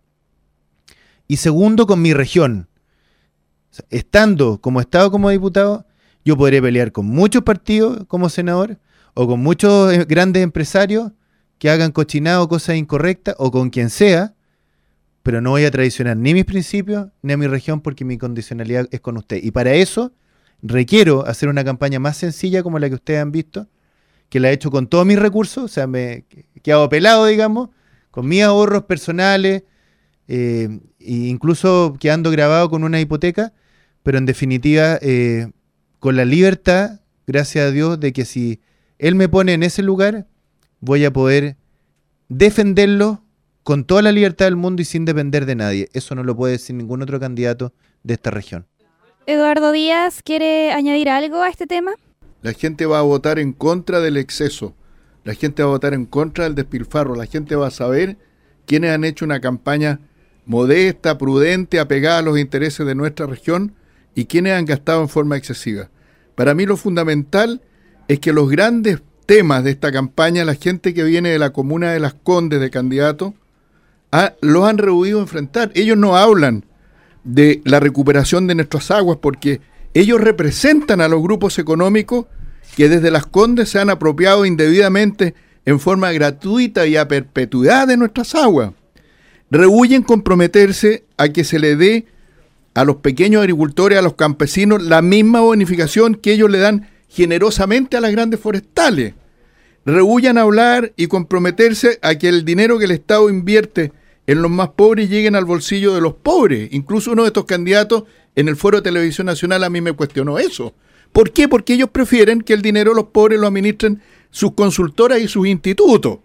Y segundo, con mi región. O sea, estando como Estado, como diputado, yo podré pelear con muchos partidos como senador, o con muchos grandes empresarios que hagan cochinado, cosas incorrectas, o con quien sea, pero no voy a traicionar ni mis principios, ni a mi región, porque mi condicionalidad es con usted. Y para eso requiero hacer una campaña más sencilla como la que ustedes han visto, que la he hecho con todos mis recursos, o sea, me he quedado pelado, digamos, con mis ahorros personales, e incluso quedando grabado con una hipoteca, pero en definitiva con la libertad, gracias a Dios, de que si Él me pone en ese lugar, voy a poder defenderlo con toda la libertad del mundo y sin depender de nadie. Eso no lo puede decir ningún otro candidato de esta región. Eduardo Díaz, ¿quiere añadir algo a este tema? La gente va a votar en contra del exceso, la gente va a votar en contra del despilfarro, la gente va a saber quiénes han hecho una campaña modesta, prudente, apegada a los intereses de nuestra región y quiénes han gastado en forma excesiva. Para mí lo fundamental es que los grandes temas de esta campaña, la gente que viene de la comuna de Las Condes de candidato, los han rehuido enfrentar. Ellos no hablan de la recuperación de nuestras aguas porque ellos representan a los grupos económicos que desde Las Condes se han apropiado indebidamente en forma gratuita y a perpetuidad de nuestras aguas. Rehuyen comprometerse a que se le dé a los pequeños agricultores, a los campesinos, la misma bonificación que ellos le dan generosamente a las grandes forestales. Rehuyan hablar y comprometerse a que el dinero que el Estado invierte en los más pobres y lleguen al bolsillo de los pobres. Incluso uno de estos candidatos en el Foro de Televisión Nacional a mí me cuestionó eso. ¿Por qué? Porque ellos prefieren que el dinero de los pobres lo administren sus consultoras y sus institutos.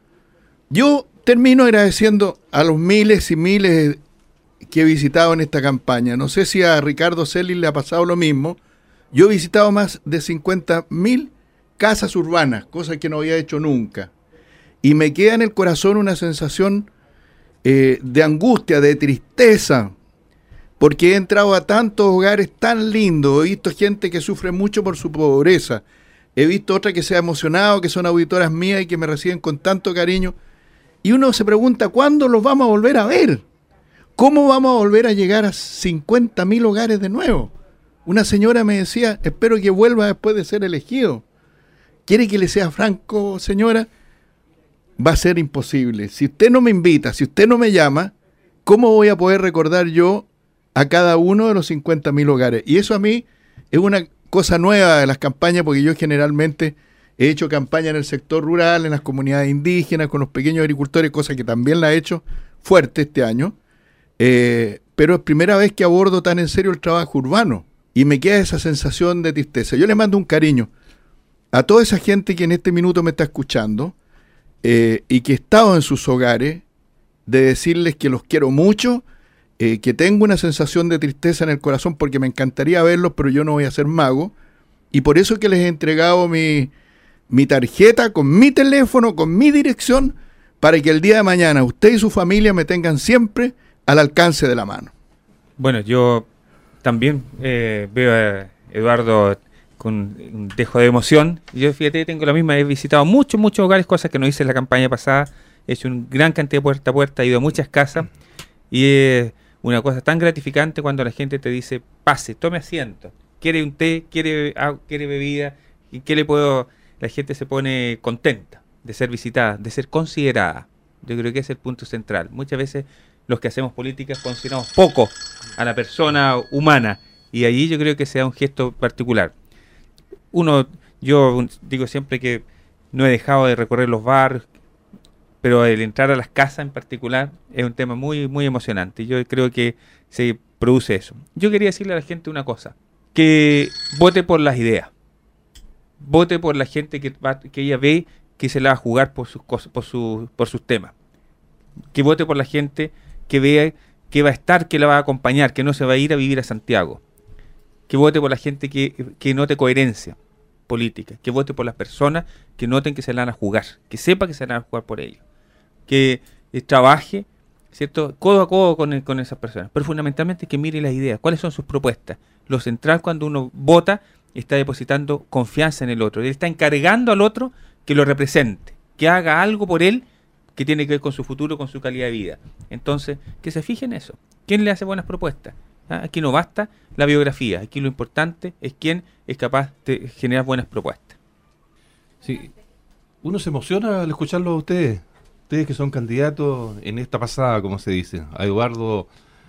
Yo termino agradeciendo a los miles y miles que he visitado en esta campaña. No sé si a Ricardo Celis le ha pasado lo mismo. Yo he visitado más de 50.000 casas urbanas, cosa que no había hecho nunca. Y me queda en el corazón una sensación de angustia, de tristeza, porque he entrado a tantos hogares tan lindos, he visto gente que sufre mucho por su pobreza, he visto otra que se ha emocionado, que son auditoras mías y que me reciben con tanto cariño, y uno se pregunta, ¿cuándo los vamos a volver a ver? ¿Cómo vamos a volver a llegar a 50.000 hogares de nuevo? Una señora me decía, espero que vuelva después de ser elegido. ¿Quiere que le sea franco, señora? Va a ser imposible. Si usted no me invita, si usted no me llama, ¿cómo voy a poder recordar yo a cada uno de los 50.000 hogares? Y eso a mí es una cosa nueva de las campañas, porque yo generalmente he hecho campaña en el sector rural, en las comunidades indígenas, con los pequeños agricultores, cosa que también la he hecho fuerte este año. Pero es primera vez que abordo tan en serio el trabajo urbano y me queda esa sensación de tristeza. Yo le mando un cariño a toda esa gente que en este minuto me está escuchando, y que he estado en sus hogares, de decirles que los quiero mucho, que tengo una sensación de tristeza en el corazón porque me encantaría verlos, pero yo no voy a ser mago, y por eso que les he entregado mi tarjeta con mi teléfono, con mi dirección, para que el día de mañana usted y su familia me tengan siempre al alcance de la mano. Bueno, yo también veo a Eduardo con un dejo de emoción. Yo, fíjate, tengo la misma, he visitado muchos hogares, cosas que no hice en la campaña pasada, he hecho una gran cantidad de puerta a puerta, he ido a muchas casas, y es una cosa tan gratificante cuando la gente te dice, pase, tome asiento, quiere un té, quiere bebida, y qué le puedo... La gente se pone contenta de ser visitada, de ser considerada. Yo creo que ese es el punto central. Muchas veces los que hacemos políticas consideramos poco a la persona humana, y allí yo creo que sea un gesto particular. Yo digo siempre que no he dejado de recorrer los barrios, pero el entrar a las casas en particular es un tema muy, muy emocionante, y yo creo que se produce eso. Yo quería decirle a la gente una cosa, que vote por las ideas, vote por la gente que ella ve que se la va a jugar por sus cosas, por sus temas, que vote por la gente que vea que va a estar, que la va a acompañar, que no se va a ir a vivir a Santiago, que vote por la gente que note coherencia política, que vote por las personas que noten que se la van a jugar, que sepa que se la van a jugar por ellos, que trabaje, ¿cierto?, codo a codo con esas personas, pero fundamentalmente que mire las ideas, cuáles son sus propuestas. Lo central cuando uno vota, está depositando confianza en el otro, él está encargando al otro que lo represente, que haga algo por él que tiene que ver con su futuro, con su calidad de vida. Entonces, que se fije en eso. ¿Quién le hace buenas propuestas? Aquí no basta la biografía, aquí lo importante es quién es capaz de generar buenas propuestas. Sí, uno se emociona al escucharlo a ustedes que son candidatos en esta pasada, como se dice, a Eduardo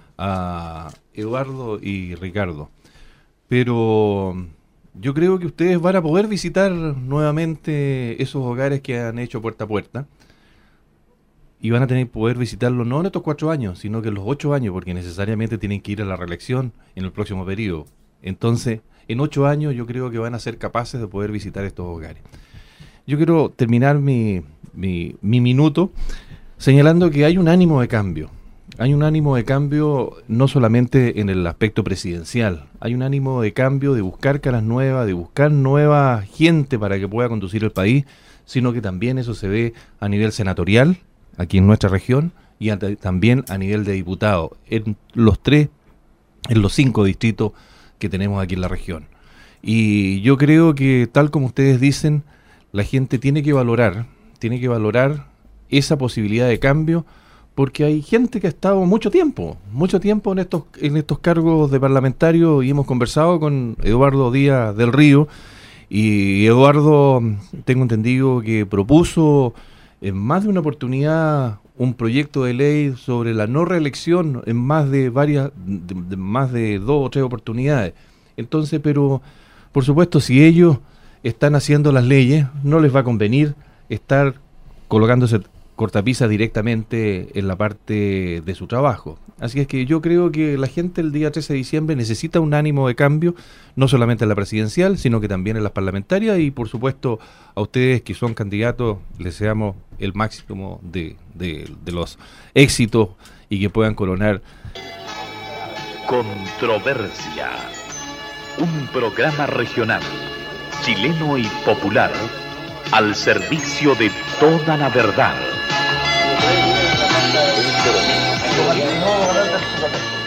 y Ricardo. Pero yo creo que ustedes van a poder visitar nuevamente esos hogares que han hecho puerta a puerta, y van a poder visitarlo no en estos 4 años, sino que en los 8 años, porque necesariamente tienen que ir a la reelección en el próximo periodo. Entonces, en 8 años yo creo que van a ser capaces de poder visitar estos hogares. Yo quiero terminar mi minuto señalando que hay un ánimo de cambio. Hay un ánimo de cambio no solamente en el aspecto presidencial, hay un ánimo de cambio de buscar caras nuevas, de buscar nueva gente para que pueda conducir el país, sino que también eso se ve a nivel senatorial, aquí en nuestra región, y también a nivel de diputado, en los 5 distritos que tenemos aquí en la región. Y yo creo que, tal como ustedes dicen, la gente tiene que valorar esa posibilidad de cambio, porque hay gente que ha estado mucho tiempo en estos cargos de parlamentario, y hemos conversado con Eduardo Díaz del Río, y Eduardo, tengo entendido que propuso en más de una oportunidad un proyecto de ley sobre la no reelección en más de 2 o 3 oportunidades. Entonces, pero por supuesto, si ellos están haciendo las leyes, no les va a convenir estar colocándose cortapisas directamente en la parte de su trabajo. Así es que yo creo que la gente el día 13 de diciembre necesita un ánimo de cambio, no solamente en la presidencial, sino que también en las parlamentarias, y por supuesto a ustedes que son candidatos les deseamos el máximo de los éxitos y que puedan coronar. Controversia, un programa regional, chileno y popular, al servicio de toda la verdad.